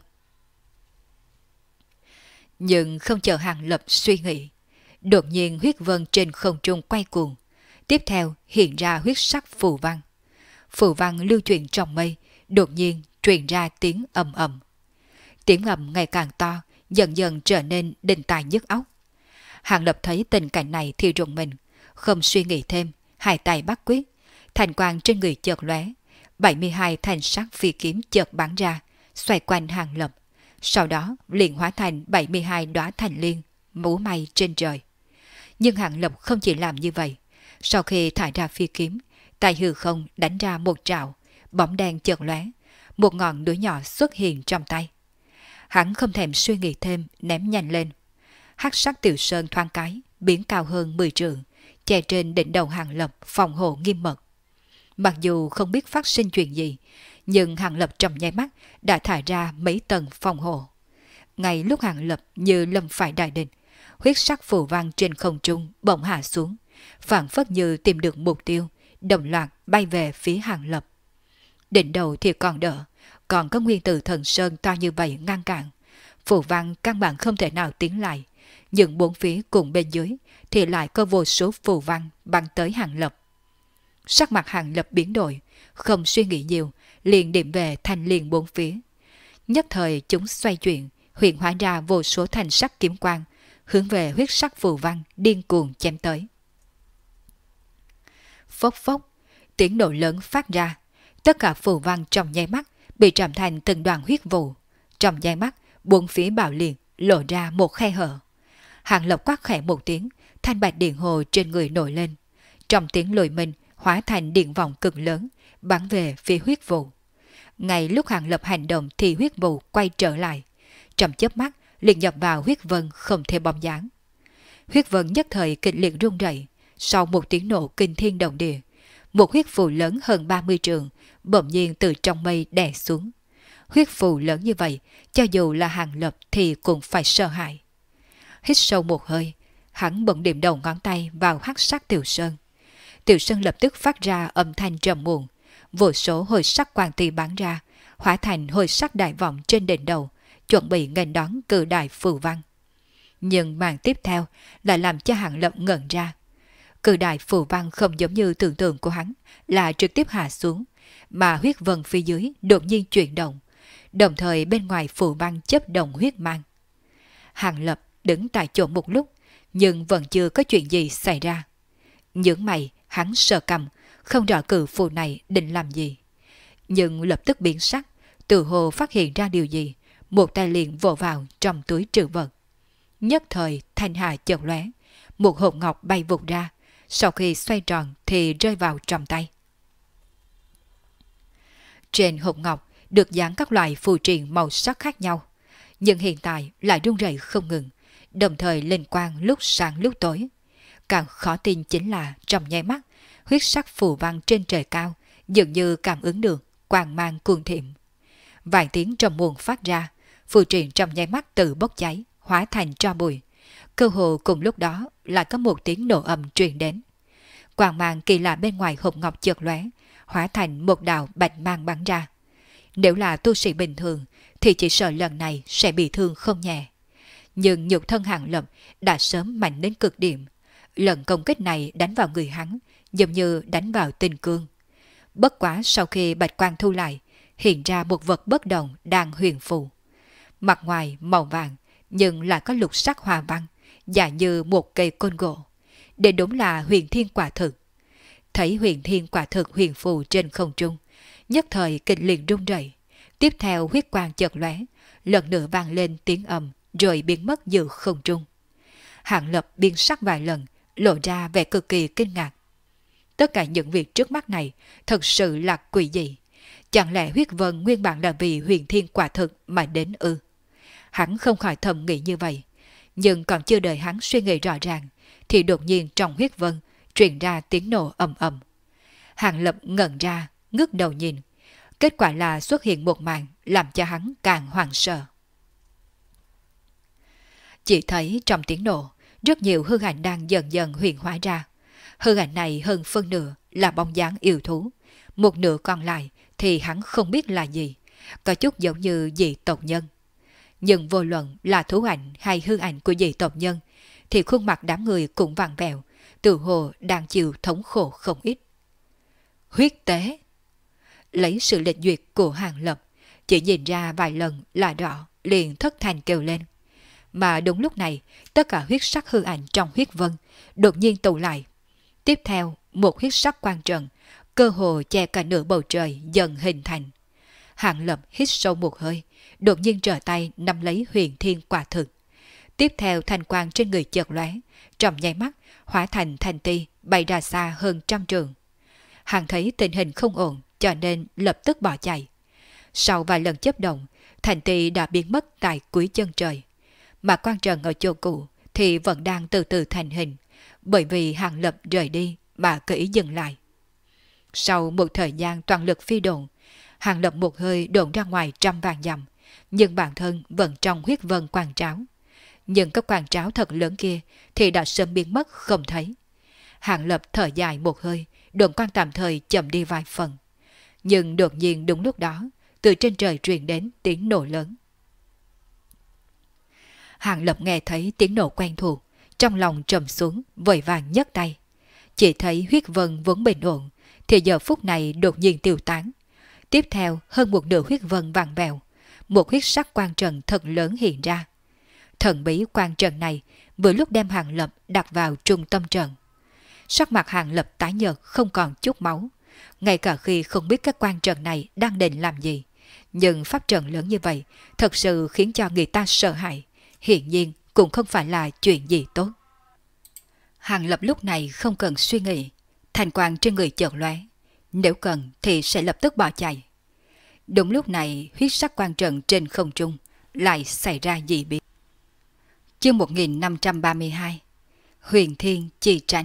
Speaker 1: Nhưng không chờ Hàng Lập suy nghĩ, đột nhiên huyết vân trên không trung quay cuồng, tiếp theo hiện ra huyết sắc phù văn. Phù văn lưu chuyển trong mây, đột nhiên truyền ra tiếng ầm ầm. Tiếng ầm ngày càng to, dần dần trở nên đinh tai nhức óc. Hàng Lập thấy tình cảnh này thì rùng mình, không suy nghĩ thêm, hai tay bắt quyết, thành quang trên người chợt lóe, 72 thanh sắc phi kiếm chợt bắn ra, xoay quanh Hàng Lập, sau đó liền hóa thành 72 đóa thành liên múa may trên trời. Nhưng Hàng Lập không chỉ làm như vậy, sau khi thải ra phi kiếm, tay hư không đánh ra một trảo, bóng đen chợt lóe, một ngọn núi nhỏ xuất hiện trong tay. Hắn không thèm suy nghĩ thêm, ném nhanh lên. Hắc sắc tiểu sơn thoáng cái, biến cao hơn 10 trượng, che trên đỉnh đầu Hàng Lập phòng hộ nghiêm mật. Mặc dù không biết phát sinh chuyện gì, nhưng Hàng Lập trong nháy mắt đã thải ra mấy tầng phòng hộ. Ngay lúc Hàng Lập như lâm phải đại định, huyết sắc phù văn trên không trung bỗng hạ xuống, phảng phất như tìm được mục tiêu, đồng loạt bay về phía Hàng Lập. Đỉnh đầu thì còn đỡ, còn có nguyên tử thần sơn to như vậy ngăn cản. Phù văn căn bản không thể nào tiến lại, nhưng bốn phía cùng bên dưới thì lại có vô số phù văn bắn tới Hàng Lập. Sắc mặt Hàng Lập biến đổi, không suy nghĩ nhiều, liền điểm về thanh liên bốn phía. Nhất thời chúng xoay chuyển, hiện hóa ra vô số thanh sắc kiếm quang, hướng về huyết sắc phù văn điên cuồng chém tới. Phốc phốc, tiếng nổ lớn phát ra, tất cả phù văn trong nháy mắt bị trảm thành từng đoàn huyết vụ. Trong nháy mắt, bốn phía bạo liệt lộ ra một khe hở. Hàng Lập quát khẽ một tiếng, thanh bạch điện hồ trên người nổi lên. Trong tiếng lôi minh hóa thành điện vòng cực lớn, bắn về phía huyết vụ. Ngay lúc Hàng Lập hành động thì huyết vụ quay trở lại, trong chớp mắt liền nhập vào huyết vân không thể bóng dáng. Huyết vân nhất thời kịch liệt rung rẩy, sau một tiếng nổ kinh thiên động địa, một huyết phù lớn hơn 30 trượng bỗng nhiên từ trong mây đè xuống. Huyết phù lớn như vậy, cho dù là Hàng Lập thì cũng phải sợ hãi. Hít sâu một hơi, hắn bỗng điểm đầu ngón tay vào hắc sắc tiểu sơn. Tiểu sơn lập tức phát ra âm thanh trầm muộn, vô số hồi sắc quang ti bắn ra, hóa thành hồi sắc đại vọng trên đỉnh đầu, chuẩn bị nghênh đón cự đại phù văn. Nhưng màn tiếp theo lại làm cho Hàng Lập ngẩn ra. Cự đại phù văn không giống như tưởng tượng của hắn là trực tiếp hạ xuống, mà huyết vân phía dưới đột nhiên chuyển động, đồng thời bên ngoài phù văn chấp động huyết mang. Hàng Lập đứng tại chỗ một lúc, nhưng vẫn chưa có chuyện gì xảy ra. Nhướng mày, hắn sờ cằm, không rõ cử phù này định làm gì. Nhưng lập tức biến sắc, tự hồ phát hiện ra điều gì, một tay liền vỗ vào trong túi trữ vật. Nhất thời thanh hà chợt lóe, một hộp ngọc bay vụt ra, sau khi xoay tròn thì rơi vào trong tay. Trên hộp ngọc được dán các loại phù triện màu sắc khác nhau, nhưng hiện tại lại rung rẩy không ngừng, đồng thời lên quang lúc sáng lúc tối. Càng khó tin chính là trong nháy mắt, huyết sắc phù văn trên trời cao dường như cảm ứng được quang mang cuồng thiểm. Vài tiếng trầm muộn phát ra, phù triện trong nháy mắt tự bốc cháy, hóa thành tro bụi. Cơ hồ cùng lúc đó lại có một tiếng nổ ầm truyền đến. Quang mang kỳ lạ bên ngoài hộp ngọc chợt lóe, hóa thành một đạo bạch mang bắn ra. Nếu là tu sĩ bình thường thì chỉ sợ lần này sẽ bị thương không nhẹ. Nhưng nhục thân Hàng Lập đã sớm mạnh đến cực điểm. Lần công kích này đánh vào người hắn giống như đánh vào tinh cương. Bất quá sau khi bạch quang thu lại, hiện ra một vật bất động đang huyền phù. Mặt ngoài màu vàng nhưng lại có lục sắc hoa văn, giả như một cây côn gỗ. Đây đúng là huyền thiên quả thực. Thấy huyền thiên quả thực huyền phù trên không trung, nhất thời kịch liền rung rẩy. Tiếp theo huyết quang chợt lóe, lần nữa vang lên tiếng ầm rồi biến mất giữa không trung. Hàng Lập biến sắc vài lần, lộ ra vẻ cực kỳ kinh ngạc. Tất cả những việc trước mắt này thật sự là quỷ dị. Chẳng lẽ huyết vân nguyên bản là vì huyền thiên quả thực mà đến ư? Hắn không khỏi thầm nghĩ như vậy, nhưng còn chưa đợi hắn suy nghĩ rõ ràng, thì đột nhiên trong huyết vân truyền ra tiếng nổ ầm ầm. Hàng Lập ngẩn ra, ngước đầu nhìn. Kết quả là xuất hiện một màn làm cho hắn càng hoảng sợ. Chỉ thấy trong tiếng nổ, rất nhiều hư ảnh đang dần dần huyền hóa ra. Hư ảnh này hơn phân nửa là bóng dáng yêu thú, một nửa còn lại thì hắn không biết là gì, có chút giống như dị tộc nhân. Nhưng vô luận là thú ảnh hay hư ảnh của dị tộc nhân, thì khuôn mặt đám người cũng vặn vẹo, tự hồ đang chịu thống khổ không ít. Huyết tế! Lấy sự lệch duyệt của Hàng Lập, chỉ nhìn ra vài lần là rõ, liền thất thanh kêu lên. Mà đúng lúc này, tất cả huyết sắc hư ảnh trong huyết vân đột nhiên tụ lại. Tiếp theo, một huyết sắc quang trận, cơ hồ che cả nửa bầu trời dần hình thành. Hàng Lập hít sâu một hơi, đột nhiên trở tay nắm lấy huyền thiên quả thực. Tiếp theo thanh quang trên người chợt lóe, trong nháy mắt hóa thành thanh ti bay ra xa hơn 100 trượng. Hàng thấy tình hình không ổn, cho nên lập tức bỏ chạy. Sau vài lần chớp động, thành ti đã biến mất tại cuối chân trời. Mà quang trận ở chỗ cũ thì vẫn đang từ từ thành hình, bởi vì Hàng Lập rời đi mà cứ ý dừng lại. Sau một thời gian toàn lực phi độn, Hàng Lập một hơi độn ra ngoài 100 vạn dặm, nhưng bản thân vẫn trong huyết vân quang tráo. Nhưng các quang tráo thật lớn kia thì đã sớm biến mất không thấy. Hàng Lập thở dài một hơi, độn quang tạm thời chậm đi vài phần. Nhưng đột nhiên đúng lúc đó, từ trên trời truyền đến tiếng nổ lớn. Hàng Lập nghe thấy tiếng nổ quen thuộc, trong lòng trầm xuống, vội vàng nhấc tay. Chỉ thấy huyết vân vốn bình ổn, thì giờ phút này đột nhiên tiêu tán. Tiếp theo hơn một nửa huyết vân vàng bèo, một huyết sắc quang trận thật lớn hiện ra. Thần bí quang trận này vừa lúc đem Hàng Lập đặt vào trung tâm trận. Sắc mặt Hàng Lập tái nhợt không còn chút máu, ngay cả khi không biết các quang trận này đang định làm gì. Nhưng pháp trận lớn như vậy thật sự khiến cho người ta sợ hãi, hiển nhiên cũng không phải là chuyện gì tốt. Hàng Lập lúc này không cần suy nghĩ, thành quang trên người chợt lóe, nếu cần thì sẽ lập tức bỏ chạy. Đúng lúc này huyết sắc quang trận trên không trung lại xảy ra dị biến. Chương 1532 Huyền Thiên Chi Tranh.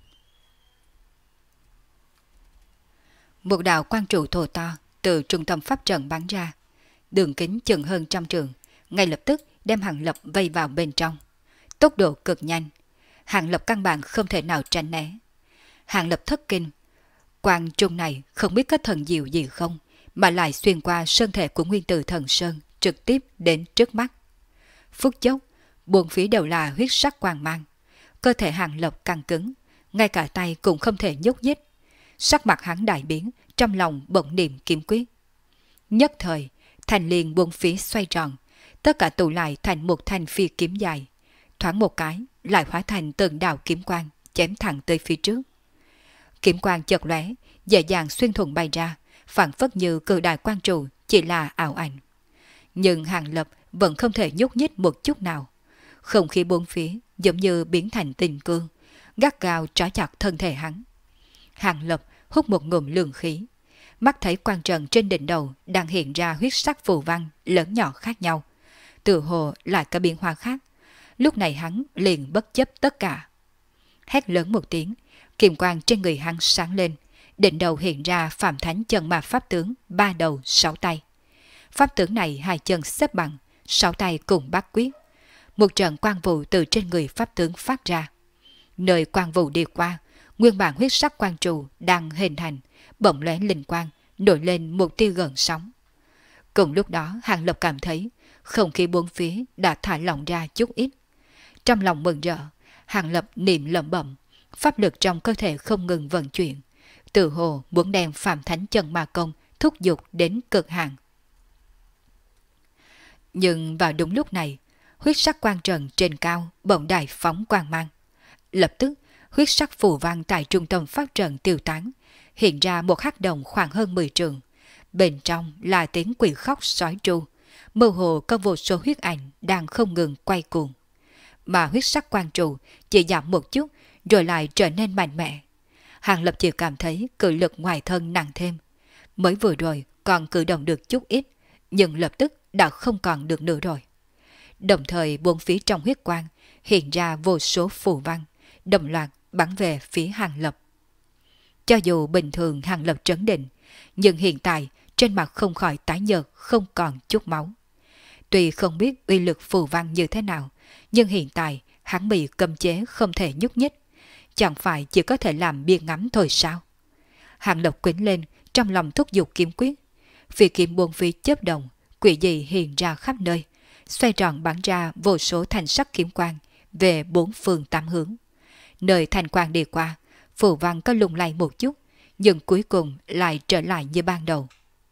Speaker 1: Một đạo quang trụ thô to từ trung tâm pháp trận bắn ra, đường kính chừng hơn 100 trượng, ngay lập tức đem Hàng Lập vây vào bên trong. Tốc độ cực nhanh, Hàng Lập căn bản không thể nào tránh né. Hàng Lập thất kinh, quang trung này không biết có thần diệu gì không, mà lại xuyên qua sơn thể của Nguyên Tử Thần Sơn trực tiếp đến trước mắt. Phút chốc, bốn phía đều là huyết sắc quang mang. Cơ thể Hàng Lập căng cứng, ngay cả tay cũng không thể nhúc nhích. Sắc mặt hắn đại biến, trong lòng bỗng niệm kiếm quyết. Nhất thời, thành liền bốn phía xoay tròn, tất cả tụ lại thành một thanh phi kiếm dài. thoáng một cái, lại hóa thành từng đạo kiếm quang, chém thẳng tới phía trước. Kiếm quang chợt lóe, dễ dàng xuyên thủng bay ra, phảng phất như cự đại quang trụ chỉ là ảo ảnh. Nhưng Hàng Lập vẫn không thể nhúc nhích một chút nào. Không khí bốn phía giống như biến thành tình cương, gắt gao trói chặt thân thể hắn. Hàng Lập hút một ngụm lương khí, mắt thấy quang trận trên đỉnh đầu đang hiện ra huyết sắc phù văn lớn nhỏ khác nhau, tự hồ lại có biến hóa khác. Lúc này hắn liền bất chấp tất cả, hét lớn một tiếng, kiềm quang trên người hắn sáng lên, đỉnh đầu hiện ra Phạm Thánh Chân Ma pháp tướng 3 đầu 6 tay. Pháp tướng này 2 chân xếp bằng, 6 tay cùng bắt quyết. Một trận quang vụ từ trên người pháp tướng phát ra. Nơi quang vụ đi qua, nguyên bản huyết sắc quang trụ đang hình thành, bỗng lóe linh quang, nổi lên một tia gợn sóng. Cùng lúc đó, Hàng Lập cảm thấy không khí bốn phía đã thả lỏng ra chút ít. Trong lòng mừng rỡ, Hàng Lập niệm lẩm bẩm, pháp lực trong cơ thể không ngừng vận chuyển, tự hồ muốn đem Phạm Thánh Chân Ma công thúc giục đến cực hạn. Nhưng vào đúng lúc này, huyết sắc quang trận trên cao bỗng đại phóng quang mang. Lập tức, huyết sắc phù văn tại trung tâm pháp trận tiêu tán, hiện ra một hắc động khoảng hơn 10 trượng. Bên trong là tiếng quỷ khóc sói tru, mơ hồ có vô số huyết ảnh đang không ngừng quay cuồng. Mà huyết sắc quang trụ chỉ giảm một chút rồi lại trở nên mạnh mẽ. Hàng Lập chỉ cảm thấy cự lực ngoài thân nặng thêm. Mới vừa rồi còn cử động được chút ít, nhưng lập tức đã không còn được nữa rồi. Đồng thời bốn phía trong huyết quang hiện ra vô số phù văn, đồng loạt bắn về phía Hàng Lập. Cho dù bình thường Hàng Lập trấn định, nhưng hiện tại trên mặt không khỏi tái nhợt, không còn chút máu. Tuy không biết uy lực phù văn như thế nào, nhưng hiện tại hắn bị cấm chế không thể nhúc nhích, chẳng phải chỉ có thể làm bia ngắm thôi sao? Hàng Lập quýnh lên, trong lòng thúc giục kiếm quyết. Phi kiếm buông phía chớp động, quỷ dị hiện ra khắp nơi, xoay tròn bắn ra vô số thanh sắc kiếm quang về 4 phương 8 hướng. Nơi thanh quang đi qua, phù văn có lung lay một chút, nhưng cuối cùng lại trở lại như ban đầu.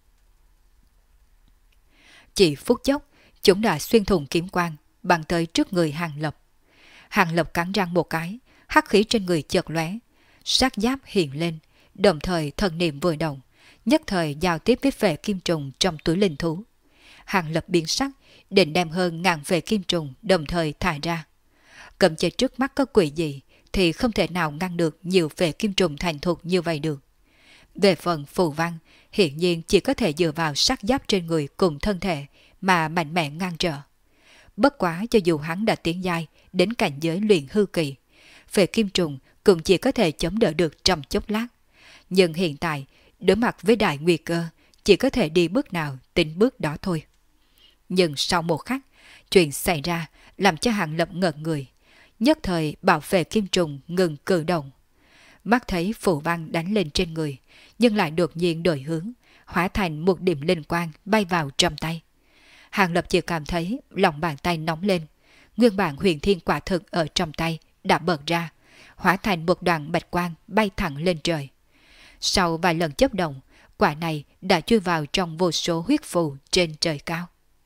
Speaker 1: Chỉ phút chốc, chúng đã xuyên thủng kiếm quang, bắn tới trước người Hàng Lập. Hàng Lập cắn răng một cái, hắc khí trên người chợt lóe, sát giáp hiện lên, đồng thời thần niệm vừa động, nhất thời giao tiếp với phệ kim trùng trong túi linh thú. Hàng Lập biến sắc, định đem hơn ngàn phệ kim trùng đồng thời thả ra. Cầm chế trước mắt có quỷ gì thì không thể nào ngăn được nhiều phệ kim trùng thành thục như vậy được. Về phần phù văn, hiện nhiên chỉ có thể dựa vào sát giáp trên người cùng thân thể mà mạnh mẽ ngăn trở. Bất quá cho dù hắn đã tiến giai đến cảnh giới luyện hư kỳ, phệ kim trùng cũng chỉ có thể chống đỡ được trong chốc lát. Nhưng hiện tại, đối mặt với đại nguy cơ, chỉ có thể đi bước nào tính bước đó thôi. Nhưng sau một khắc, chuyện xảy ra làm cho Hàng Lập ngẩn người. Nhất thời bảo vệ kim trùng ngừng cử động. Mắt thấy phù văn đánh lên trên người, nhưng lại đột nhiên đổi hướng, hóa thành một điểm linh quang bay vào trong tay. Hàng Lập chỉ cảm thấy lòng bàn tay nóng lên. Nguyên bản huyền thiên quả thực ở trong tay đã bật ra, hóa thành một đoàn bạch quang bay thẳng lên trời. Sau vài lần chớp động, quả này đã chui vào trong vô số huyết phù trên trời cao.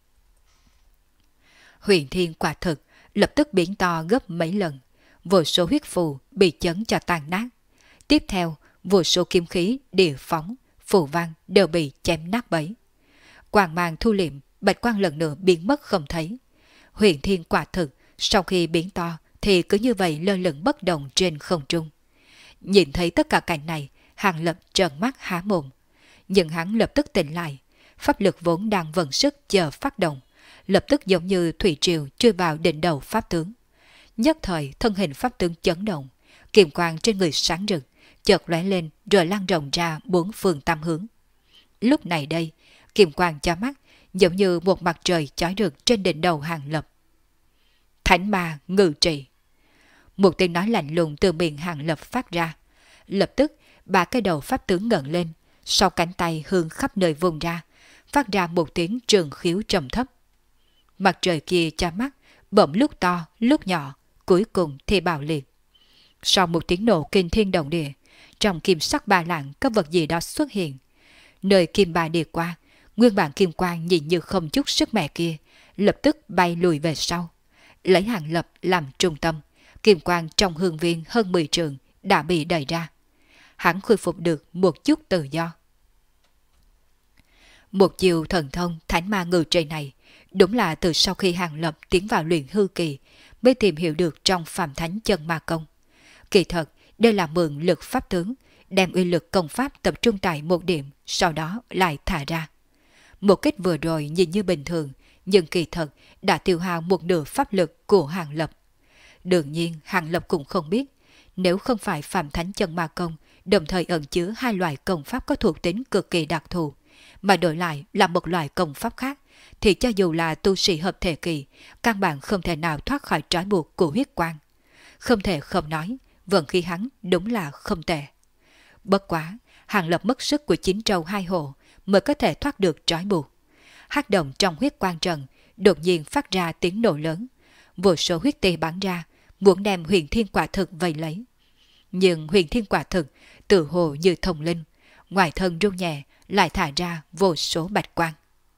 Speaker 1: Huyền thiên quả thực lập tức biến to gấp mấy lần, vô số huyết phù bị chấn cho tan nát. Tiếp theo, vô số kiếm khí, địa phóng, phù văn đều bị chém nát bấy. Quang mang thu liệm, bạch quang lần nữa biến mất không thấy. Huyền thiên quả thực sau khi biến to thì cứ như vậy lơ lửng bất động trên không trung. Nhìn thấy tất cả cảnh này, Hàng Lập trợn mắt há mồm. Nhưng hắn lập tức tỉnh lại, pháp lực vốn đang vận sức chờ phát động, lập tức giống như thủy triều chui vào đỉnh đầu pháp tướng. Nhất thời thân hình pháp tướng chấn động, kiềm quang trên người sáng rực, chợt lóe lên rồi lan rộng ra 4 phương 8 hướng. Lúc này đây, kiềm quang cho mắt giống như một mặt trời chói rực trên đỉnh đầu Hàng Lập. Thánh ma ngự trị. Một tiếng nói lạnh lùng từ miệng Hàng Lập phát ra. Lập tức 3 cái đầu pháp tướng ngẩng lên, sau cánh tay hướng khắp nơi vùng ra, phát ra một tiếng trường khiếu trầm thấp. Mặt trời kia cho mắt, bỗng lúc to, lúc nhỏ, cuối cùng thì bạo liệt. Sau một tiếng nổ kinh thiên động địa, trong kim sắc ba lạng có vật gì đó xuất hiện. Nơi kim ba đi qua, nguyên bản kim quang nhìn như không chút sức mẻ kia, lập tức bay lùi về sau. lấy Hàng Lập làm trung tâm, kim quang trong hương viên hơn 10 trường đã bị đẩy ra. Hắn khôi phục được một chút tự do. Một chiều thần thông thánh ma ngự trời này, đúng là từ sau khi Hàng Lập tiến vào luyện hư kỳ mới tìm hiểu được trong Phạm Thánh Chân Ma Công. Kỳ thật, đây là mượn lực pháp tướng, đem uy lực công pháp tập trung tại một điểm, sau đó lại thả ra. Một kích vừa rồi nhìn như bình thường, nhưng kỳ thật đã tiêu hao một nửa pháp lực của Hàng Lập. Đương nhiên Hàng Lập cũng không biết, nếu không phải Phạm Thánh Chân Ma Công đồng thời ẩn chứa hai loại công pháp có thuộc tính cực kỳ đặc thù, mà đổi lại là một loại công pháp khác, thì cho dù là tu sĩ hợp thể kỳ, căn bản không thể nào thoát khỏi trói buộc của huyết quang. Không thể không nói, vận khí hắn đúng là không tệ. Bất quá, Hàng Lập mất sức của 9 trâu 2 hồ mới có thể thoát được trói buộc. Hắc động trong huyết quang trận đột nhiên phát ra tiếng nổ lớn, vô số huyết tê bắn ra, muốn đem Huyền Thiên Quả Thực vây lấy. Nhưng Huyền Thiên Quả Thực tự hồ như thông linh, ngoài thân rung nhẹ lại thả ra vô số bạch quang.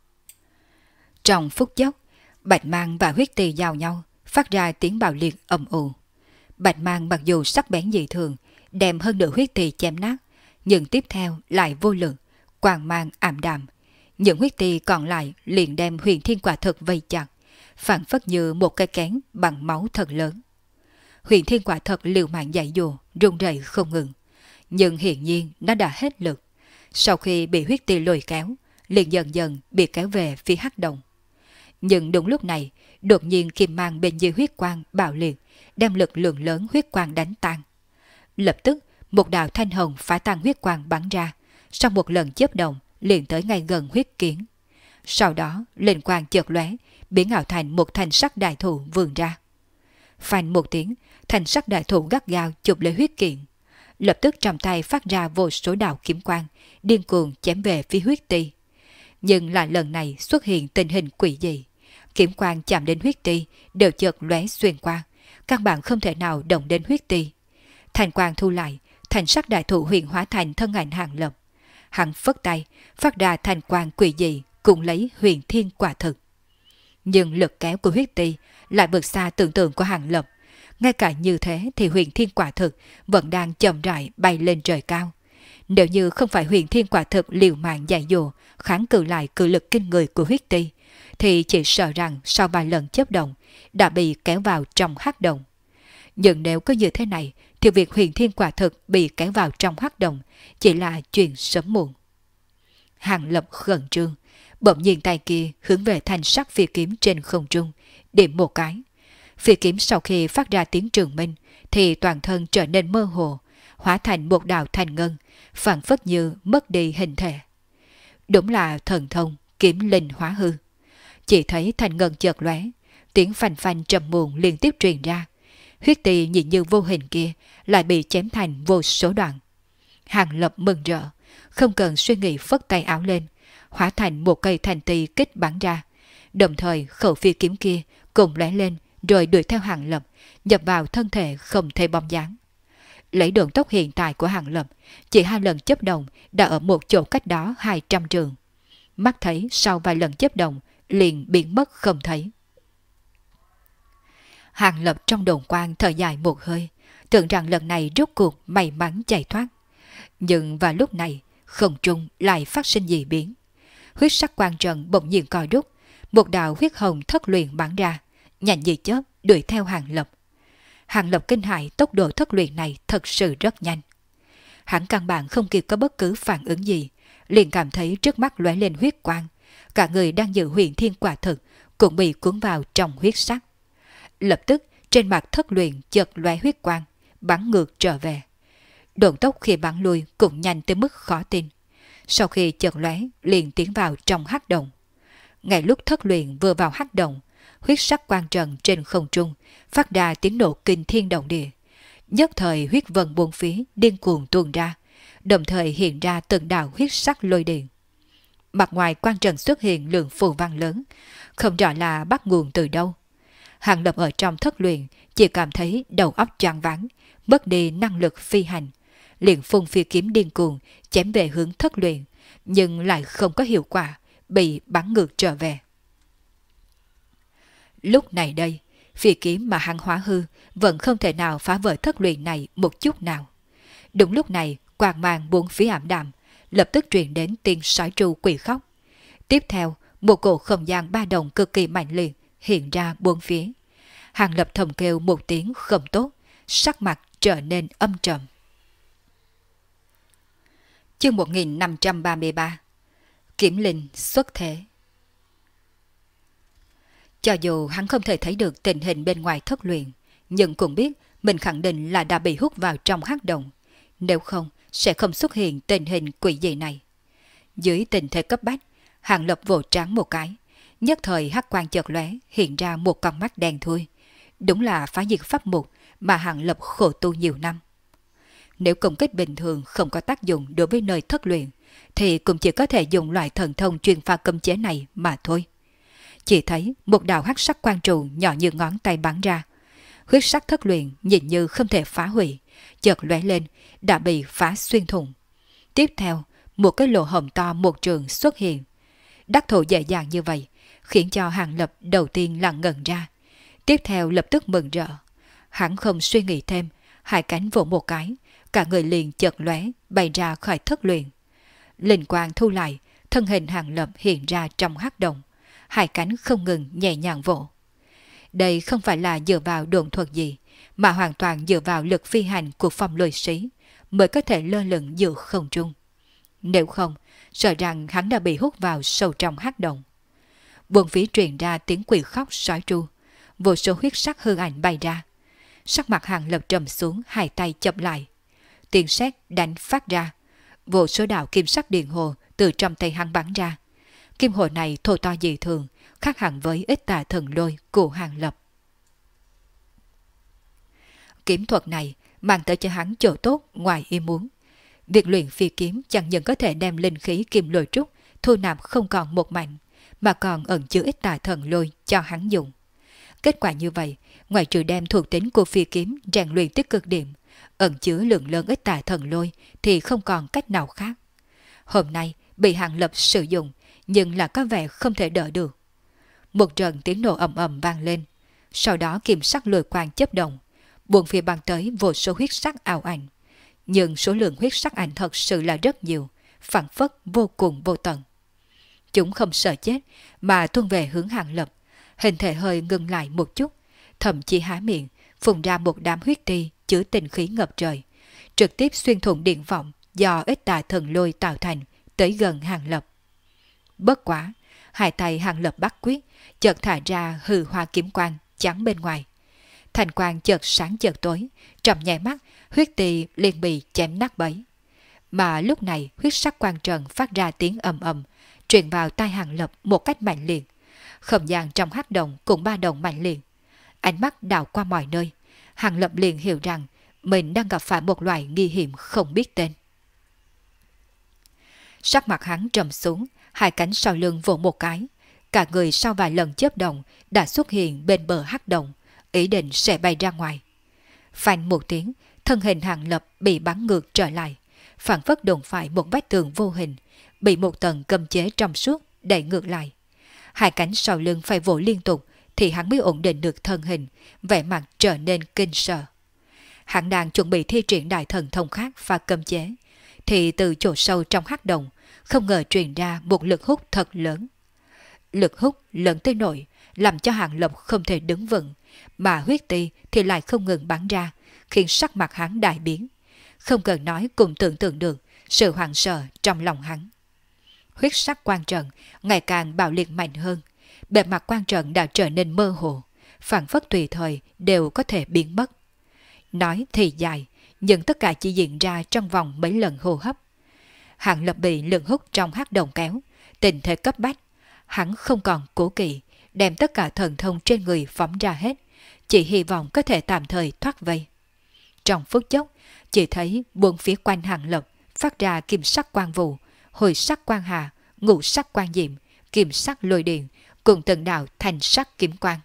Speaker 1: Trong phút chốc, bạch mang và huyết tê giao nhau, phát ra tiếng bạo liệt ầm ù. Bạch mang mặc dù sắc bén dị thường, đem hơn nửa huyết tê chém nát, nhưng tiếp theo lại vô lượng, quang mang ảm đạm. Những huyết tê còn lại liền đem Huyền Thiên Quả Thực vây chặt, phản phất như một cây kén bằng máu thật lớn. Huyền Thiên Quả Thực liều mạng dãy dùa, run rẩy không ngừng, nhưng hiển nhiên nó đã hết lực. Sau khi bị huyết tê lôi kéo, liền dần dần bị kéo về phía hắc động. Nhưng đúng lúc này, đột nhiên kim mang bên dưới huyết quang bạo liệt, đem lực lượng lớn huyết quang đánh tan. Lập tức, một đạo thanh hồng phá tan huyết quang bắn ra, sau một lần chớp động liền tới ngay gần huyết kiến. Sau đó, lên quang chợt lóe, biến ảo thành một thanh sắc đại thụ vươn ra. Phanh một tiếng, thanh sắc đại thụ gắt gao chụp lấy huyết kiện. Lập tức trong tay phát ra vô số đạo kiếm quang, điên cuồng chém về phía huyết ti. Nhưng lại lần này xuất hiện tình hình quỷ dị. Kiếm quang chạm đến huyết ti đều chợt lóe xuyên qua, căn bản không thể nào động đến huyết ti. Thành quang thu lại, thành sắc đại thụ huyền hóa thành thân ảnh Hàng Lập. Hắn phất tay, phát ra thành quang quỷ dị, cùng lấy Huyền Thiên Quả Thực. Nhưng lực kéo của huyết ti lại vượt xa tưởng tượng của Hàng Lập. Ngay cả như thế thì Huyền Thiên Quả Thực vẫn đang chậm rãi bay lên trời cao. Nếu như không phải Huyền Thiên Quả Thực liều mạng dạy dỗ kháng cự lại cự lực kinh người của huyết ti, thì chỉ sợ rằng sau 3 lần chớp động đã bị kéo vào trong hắc động. Nhưng nếu có như thế này thì việc Huyền Thiên Quả Thực bị kéo vào trong hắc động chỉ là chuyện sớm muộn. Hàng Lập khẩn trương, bỗng nhiên tay kia hướng về thanh sắc phi kiếm trên không trung, điểm một cái. Phi kiếm sau khi phát ra tiếng trường minh thì toàn thân trở nên mơ hồ, hóa thành một đạo thanh ngân, phảng phất như mất đi hình thể. Đúng là thần thông kiếm linh hóa hư. Chỉ thấy thanh ngân chợt lóe, tiếng phanh phanh trầm muộn liên tiếp truyền ra. Huyết tì nhìn như vô hình kia lại bị chém thành vô số đoạn. Hàng Lập mừng rỡ, không cần suy nghĩ phất tay áo lên, hóa thành một cây thành tì kích bắn ra. Đồng thời khẩu phi kiếm kia cùng lóe lên rồi đuổi theo Hàng Lập, nhập vào thân thể không thấy bóng dáng. Lấy đường tốc hiện tại của Hàng Lập, chỉ 2 lần chớp động đã ở một chỗ cách đó 200 trường. Mắt thấy sau vài lần chớp động liền biến mất không thấy. Hàng Lập trong đồn quang thở dài một hơi, tưởng rằng lần này rốt cuộc may mắn chạy thoát. Nhưng vào lúc này, không trung lại phát sinh dị biến. Huyết sắc quang trận bỗng nhiên co rút, một đạo huyết hồng thất luyện bắn ra, nhanh như chớp đuổi theo Hàng Lập. Hàng Lập kinh hãi tốc độ thất luyện này thật sự rất nhanh. Hắn căn bản không kịp có bất cứ phản ứng gì, liền cảm thấy trước mắt lóe lên huyết quang, cả người đang giữ Huyền Thiên Quả Thực cũng bị cuốn vào trong huyết sắc. Lập tức trên mặt thất luyện chợt lóe huyết quang, bắn ngược trở về. Độn tốc khi bắn lui cũng nhanh tới mức khó tin. Sau khi chợt lóe liền tiến vào trong hắc động. Ngay lúc thất luyện vừa vào hắc động, huyết sắc quang trận trên không trung phát ra tiếng nổ kinh thiên động địa. Nhất thời huyết vân bốn phía điên cuồng tuôn ra, đồng thời hiện ra từng đạo huyết sắc lôi điện. Mặt ngoài quang trận xuất hiện lượng phù văn lớn, không rõ là bắt nguồn từ đâu. Hàng Lập ở trong thất luyện chỉ cảm thấy đầu óc choáng váng, mất đi năng lực phi hành, liền phun phi kiếm điên cuồng chém về hướng thất luyện, nhưng lại không có hiệu quả, bị bắn ngược trở về. Lúc này đây, phi kiếm mà hắn hóa hư vẫn không thể nào phá vỡ thất luyện này một chút nào. Đúng lúc này, quang mang bốn phía ảm đạm, lập tức truyền đến tiếng sói tru quỷ khóc. Tiếp theo, một cổ không gian ba động cực kỳ mạnh liệt hiện ra bốn phía. Hàng Lập thầm kêu một tiếng không tốt, sắc mặt trở nên âm trầm. Chương 1533 Kiếm linh xuất thế. Cho dù hắn không thể thấy được tình hình bên ngoài thất luyện, nhưng cũng biết mình khẳng định là đã bị hút vào trong hắc động. Nếu không, sẽ không xuất hiện tình hình quỷ dị này. Dưới tình thế cấp bách, Hàng Lập vỗ trán một cái. Nhất thời hắc quang chợt lóe hiện ra một con mắt đen thui. Đúng là phá diệt pháp mục mà Hàng Lập khổ tu nhiều năm. Nếu công kích bình thường không có tác dụng đối với nơi thất luyện, thì cũng chỉ có thể dùng loại thần thông chuyên pha cấm chế này mà thôi. Chỉ thấy một đạo hắc sắc quang trụ nhỏ như ngón tay bắn ra. Huyết sắc thất luyện nhìn như không thể phá hủy, chợt lóe lên đã bị phá xuyên thủng. Tiếp theo, một cái lỗ hổng to một trường xuất hiện. Đắc thủ dễ dàng như vậy, khiến cho Hàng Lập đầu tiên là ngẩn ra. Tiếp theo lập tức mừng rỡ. Hắn không suy nghĩ thêm, hai cánh vỗ một cái, cả người liền chợt lóe bay ra khỏi thất luyện. Linh quang thu lại, thân hình Hàng Lập hiện ra trong hắc động, hai cánh không ngừng nhẹ nhàng vỗ. Đây không phải là dựa vào độn thuật gì, mà hoàn toàn dựa vào lực phi hành của phong lôi sĩ mới có thể lơ lửng giữa không trung. Nếu không, sợ rằng hắn đã bị hút vào sâu trong hắc động. Buồn phía truyền ra tiếng quỷ khóc sói tru, vô số huyết sắc hư ảnh bay ra. Sắc mặt Hàng Lập trầm xuống, hai tay chập lại. Tiếng sét đánh phát ra, vô số đạo kim sắc điện hồ từ trong tay hắn bắn ra. Kim hồ này thô to dị thường, khác hẳn với ít tà thần lôi của Hàng Lập. Kiếm thuật này mang tới cho hắn chỗ tốt ngoài ý muốn. Việc luyện phi kiếm chẳng những có thể đem linh khí kim lôi trúc thu nạp không còn một mảnh, mà còn ẩn chứa ít tà thần lôi cho hắn dùng. Kết quả như vậy, ngoài trừ đem thuộc tính của phi kiếm rèn luyện tích cực điểm, ẩn chứa lượng lớn ít tà thần lôi thì không còn cách nào khác. Hôm nay bị Hàng Lập sử dụng, nhưng là có vẻ không thể đỡ được. Một trận tiếng nổ ầm ầm vang lên, sau đó kim sắc lôi quang chớp động, buồn phía băng tới vô số huyết sắc ảo ảnh. Nhưng số lượng huyết sắc ảnh thật sự là rất nhiều, phảng phất vô cùng vô tận. Chúng không sợ chết mà tuôn về hướng Hàng Lập, hình thể hơi ngừng lại một chút, thậm chí há miệng phun ra một đám huyết ti chứa tinh khí ngập trời, trực tiếp xuyên thủng điện vọng do ít tà thần lôi tạo thành tới gần Hàng Lập. Bất quá, hai tay Hàng Lập bắt quyết, chợt thả ra hư hoa kiếm quang trắng bên ngoài. Thành quang chợt sáng chợt tối, trong nháy mắt huyết ti liền bị chém nát bấy. Mà lúc này huyết sắc quang trần phát ra tiếng ầm ầm, truyền vào tai Hàng Lập một cách mạnh liệt. Không gian trong hắc động cũng ba động mạnh liệt. Ánh mắt đảo qua mọi nơi, Hàng Lập liền hiểu rằng mình đang gặp phải một loại nguy hiểm không biết tên. Sắc mặt hắn trầm xuống, hai cánh sau lưng vỗ một cái, cả người sau vài lần chớp động đã xuất hiện bên bờ hắc động, ý định sẽ bay ra ngoài. Phanh một tiếng, thân hình Hàng Lập bị bắn ngược trở lại, phản phất đụng phải một vách tường vô hình, bị một tầng cấm chế trong suốt đẩy ngược lại. Hai cánh sau lưng phải vỗ liên tục thì hắn mới ổn định được thân hình, vẻ mặt trở nên kinh sợ. Hắn đang chuẩn bị thi triển đại thần thông khác và cấm chế, thì từ chỗ sâu trong hắc động không ngờ truyền ra một lực hút thật lớn. Lực hút lớn tới nỗi làm cho Hàng Lập không thể đứng vững, mà huyết ti thì lại không ngừng bắn ra, khiến sắc mặt hắn đại biến. Không cần nói cũng tưởng tượng được sự hoảng sợ trong lòng hắn. Huyết sắc quang trận ngày càng bạo liệt mạnh hơn, bề mặt quang trận đã trở nên mơ hồ, phảng phất tùy thời đều có thể biến mất. Nói thì dài, nhưng tất cả chỉ diễn ra trong vòng mấy lần hô hấp. Hàng Lập bị lực hút trong hắc động kéo, tình thế cấp bách, hắn không còn cố kỵ, đem tất cả thần thông trên người phóng ra hết, chỉ hy vọng có thể tạm thời thoát vây. Trong phút chốc, chỉ thấy bốn phía quanh Hàng Lập phát ra kim sắc quang vụ, hồi sắc quang hà, ngũ sắc quang diệm, kim sắc lôi điện, cùng từng đạo thành sắc kiếm quang.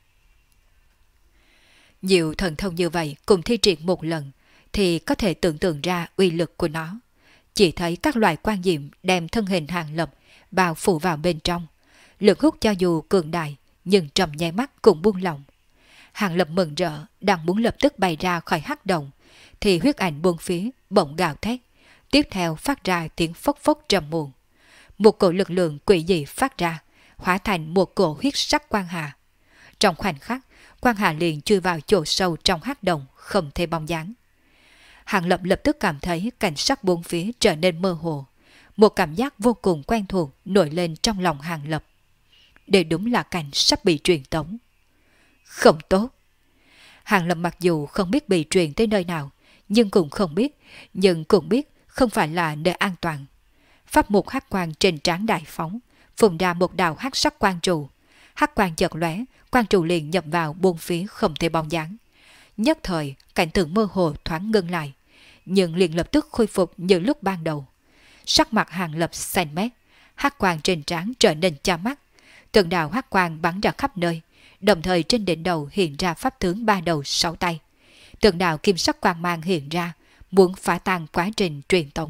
Speaker 1: Nhiều thần thông như vậy cùng thi triển một lần thì có thể tưởng tượng ra uy lực của nó. Chỉ thấy các loại quang diệm đem thân hình Hàng Lập bao phủ vào bên trong. Lực hút cho dù cường đại nhưng trong nháy mắt cũng buông lỏng. Hàng Lập mừng rỡ, đang muốn lập tức bay ra khỏi hắc động, thì huyết ảnh buông phía bỗng gào thét, tiếp theo phát ra tiếng phốc phốc trầm muộn. Một cổ lực lượng quỷ dị phát ra, hóa thành một cổ huyết sắc quang hà. Trong khoảnh khắc, quang hà liền chui vào chỗ sâu trong hắc động, không thể bóng dáng. Hàng Lập lập tức cảm thấy cảnh sắc bốn phía trở nên mơ hồ. Một cảm giác vô cùng quen thuộc nổi lên trong lòng Hàng Lập. Đây đúng là cảnh sắp bị truyền tống. Không tốt. Hàng Lập mặc dù không biết bị truyền tới nơi nào, nhưng cũng biết không phải là nơi an toàn. Pháp mục hắc quang trên trán đại phóng, phùng ra một đạo hắc sắc quang trụ. Hắc quang chợt lóe, quang trụ liền nhập vào bốn phía không thể bóng dáng. Nhất thời, cảnh tượng mơ hồ thoáng ngưng lại, nhưng liền lập tức khôi phục như lúc ban đầu. Sắc mặt Hàng Lập xanh mét, hắc quang trên trán trở nên cha mắt. Từng đạo hắc quang bắn ra khắp nơi, đồng thời trên đỉnh đầu hiện ra pháp tướng ba đầu sáu tay. Từng đạo kim sắc quang mang hiện ra, muốn phá tan quá trình truyền tống.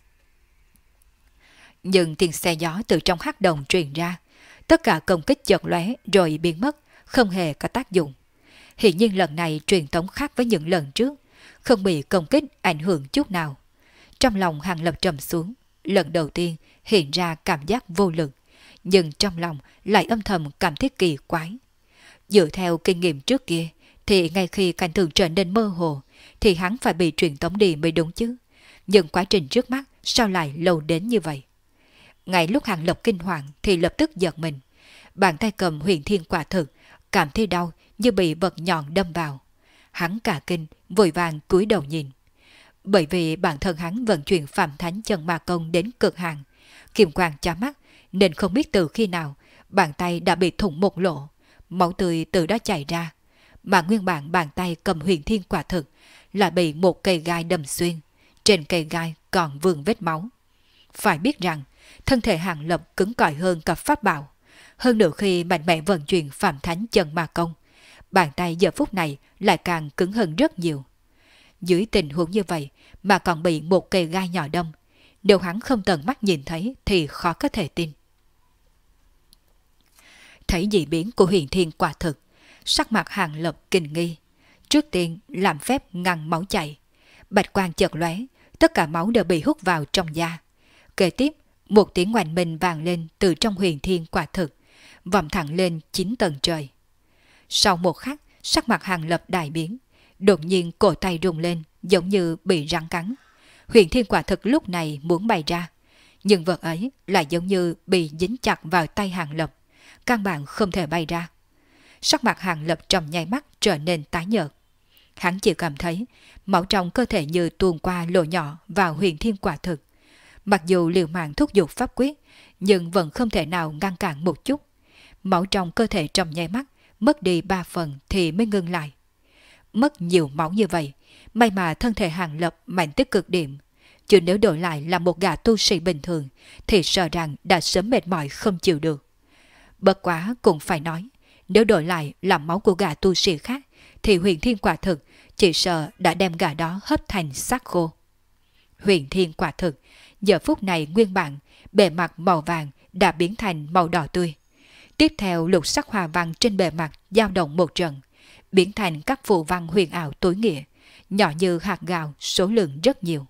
Speaker 1: Nhưng tiếng xe gió từ trong hắc động truyền ra, tất cả công kích chợt lóe rồi biến mất, không hề có tác dụng. Hiển nhiên lần này truyền tống khác với những lần trước, không bị công kích ảnh hưởng chút nào. Trong lòng Hàng Lập trầm xuống, lần đầu tiên hiện ra cảm giác vô lực, nhưng trong lòng lại âm thầm cảm thấy kỳ quái. Dựa theo kinh nghiệm trước kia, thì ngay khi cảnh tượng trở nên mơ hồ, thì hắn phải bị truyền tống đi mới đúng chứ. Nhưng quá trình trước mắt sao lại lâu đến như vậy? Ngay lúc Hàng Lập kinh hoàng thì lập tức giật mình. Bàn tay cầm huyền thiên quả thực, cảm thấy đau như bị vật nhọn đâm vào. Hắn cả kinh, vội vàng cúi đầu nhìn. Bởi vì bản thân hắn vận chuyển Phạm Thánh Chân Ma Công đến cực hạn, kiềm quang chá mắt, nên không biết từ khi nào bàn tay đã bị thủng một lỗ, máu tươi từ đó chảy ra. Mà nguyên bản bàn tay cầm huyền thiên quả thực lại bị một cây gai đâm xuyên, trên cây gai còn vương vết máu. Phải biết rằng, thân thể Hàng Lập cứng cỏi hơn cả pháp bảo. Hơn nữa khi mạnh mẽ vận chuyển Phạm Thánh Chân Ma Công, bàn tay giờ phút này lại càng cứng hơn rất nhiều. Dưới tình huống như vậy mà còn bị một cây gai nhỏ đâm, nếu hắn không tận mắt nhìn thấy thì khó có thể tin. Thấy dị biến của huyền thiên quả thực, sắc mặt Hàng Lập kinh nghi. Trước tiên làm phép ngăn máu chảy. Bạch quang chợt lóe, tất cả máu đều bị hút vào trong da. Kế tiếp, một tiếng oanh minh vang lên từ trong huyền thiên quả thực, vọng thẳng lên 9 tầng trời. Sau một khắc, sắc mặt Hàng Lập đại biến, đột nhiên cổ tay rung lên giống như bị rắn cắn. Huyền thiên quả thực lúc này muốn bay ra, nhưng vật ấy lại giống như bị dính chặt vào tay Hàng Lập, căn bản không thể bay ra. Sắc mặt Hàng Lập trong nháy mắt trở nên tái nhợt. Hắn chỉ cảm thấy máu trong cơ thể như tuôn qua lỗ nhỏ vào huyền thiên quả thực. Mặc dù liều mạng thúc giục pháp quyết, nhưng vẫn không thể nào ngăn cản một chút. Máu trong cơ thể trong nháy mắt mất đi 3 phần thì mới ngưng lại. Mất nhiều máu như vậy, may mà thân thể Hàng Lập mạnh tới cực điểm. Chứ nếu đổi lại là một gã tu sĩ bình thường, thì sợ rằng đã sớm mệt mỏi không chịu được. Bất quá cũng phải nói, nếu đổi lại là máu của gã tu sĩ khác, thì huyền thiên quả thực chỉ sợ đã đem gã đó hấp thành xác khô. Huyền thiên quả thực, giờ phút này nguyên bản, bề mặt màu vàng đã biến thành màu đỏ tươi. Tiếp theo lục sắc hoa văn trên bề mặt dao động một trận, biến thành các phù văn huyền ảo tối nghĩa, nhỏ như hạt gạo, số lượng rất nhiều.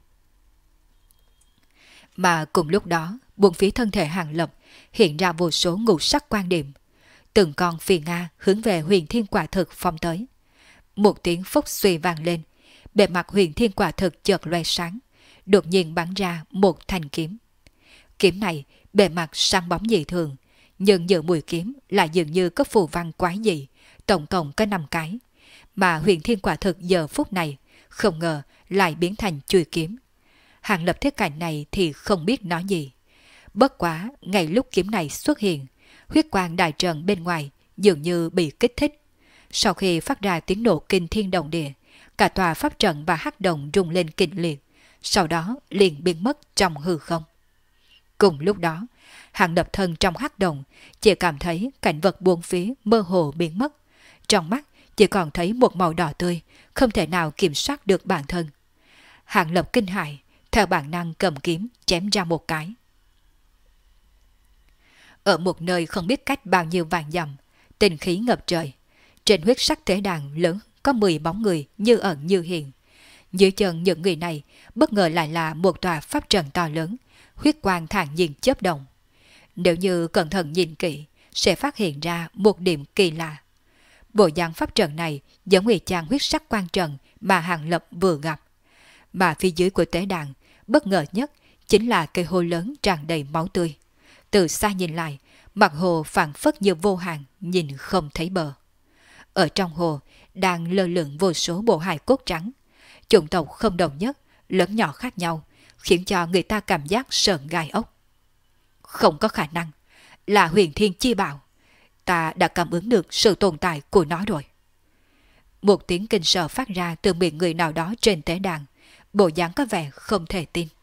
Speaker 1: Mà cùng lúc đó, buông phía thân thể Hàng Lập hiện ra vô số ngũ sắc quan điểm. Từng con phi nga hướng về huyền thiên quả thực phong tới. Một tiếng phốc suy vang lên, bề mặt huyền thiên quả thực chợt loe sáng, đột nhiên bắn ra một thanh kiếm. Kiếm này bề mặt sáng bóng dị thường, nhưng giữa mũi kiếm lại dường như có phù văn quái dị, tổng cộng có 5 cái. Mà huyền thiên quả thực giờ phút này không ngờ lại biến thành chùy kiếm. Hàng Lập thấy cảnh này thì không biết nói gì. Bất quá, ngay lúc kiếm này xuất hiện, huyết quang đại trận bên ngoài dường như bị kích thích. Sau khi phát ra tiếng nổ kinh thiên động địa, cả tòa pháp trận và hắc động rung lên kịch liệt, sau đó liền biến mất trong hư không. Cùng lúc đó, Hàng Lập thân trong hắc động chỉ cảm thấy cảnh vật buông phía mơ hồ biến mất. Trong mắt chỉ còn thấy một màu đỏ tươi, không thể nào kiểm soát được bản thân. Hàng Lập kinh hãi, theo bản năng cầm kiếm chém ra một cái. Ở một nơi không biết cách bao nhiêu vạn dặm, tinh khí ngập trời. Trên huyết sắc tế đàn lớn có 10 bóng người như ẩn như hiện. Dưới chân những người này bất ngờ lại là một tòa pháp trận to lớn, huyết quang thản nhiên chớp động. Nếu như cẩn thận nhìn kỹ, sẽ phát hiện ra một điểm kỳ lạ. Bộ dạng pháp trận này giống y chang huyết sắc quan trận mà Hàng Lập vừa gặp. Mà phía dưới của tế đàn, bất ngờ nhất chính là cây hồ lớn tràn đầy máu tươi. Từ xa nhìn lại, mặt hồ phảng phất như vô hạn, nhìn không thấy bờ. Ở trong hồ đang lơ lửng vô số bộ hài cốt trắng. Chủng tộc không đồng nhất, lớn nhỏ khác nhau, khiến cho người ta cảm giác sợn gai ốc. Không có khả năng, là huyền thiên chi bảo. Ta đã cảm ứng được sự tồn tại của nó rồi. Một tiếng kinh sợ phát ra từ miệng người nào đó trên tế đàn, bộ dáng có vẻ không thể tin.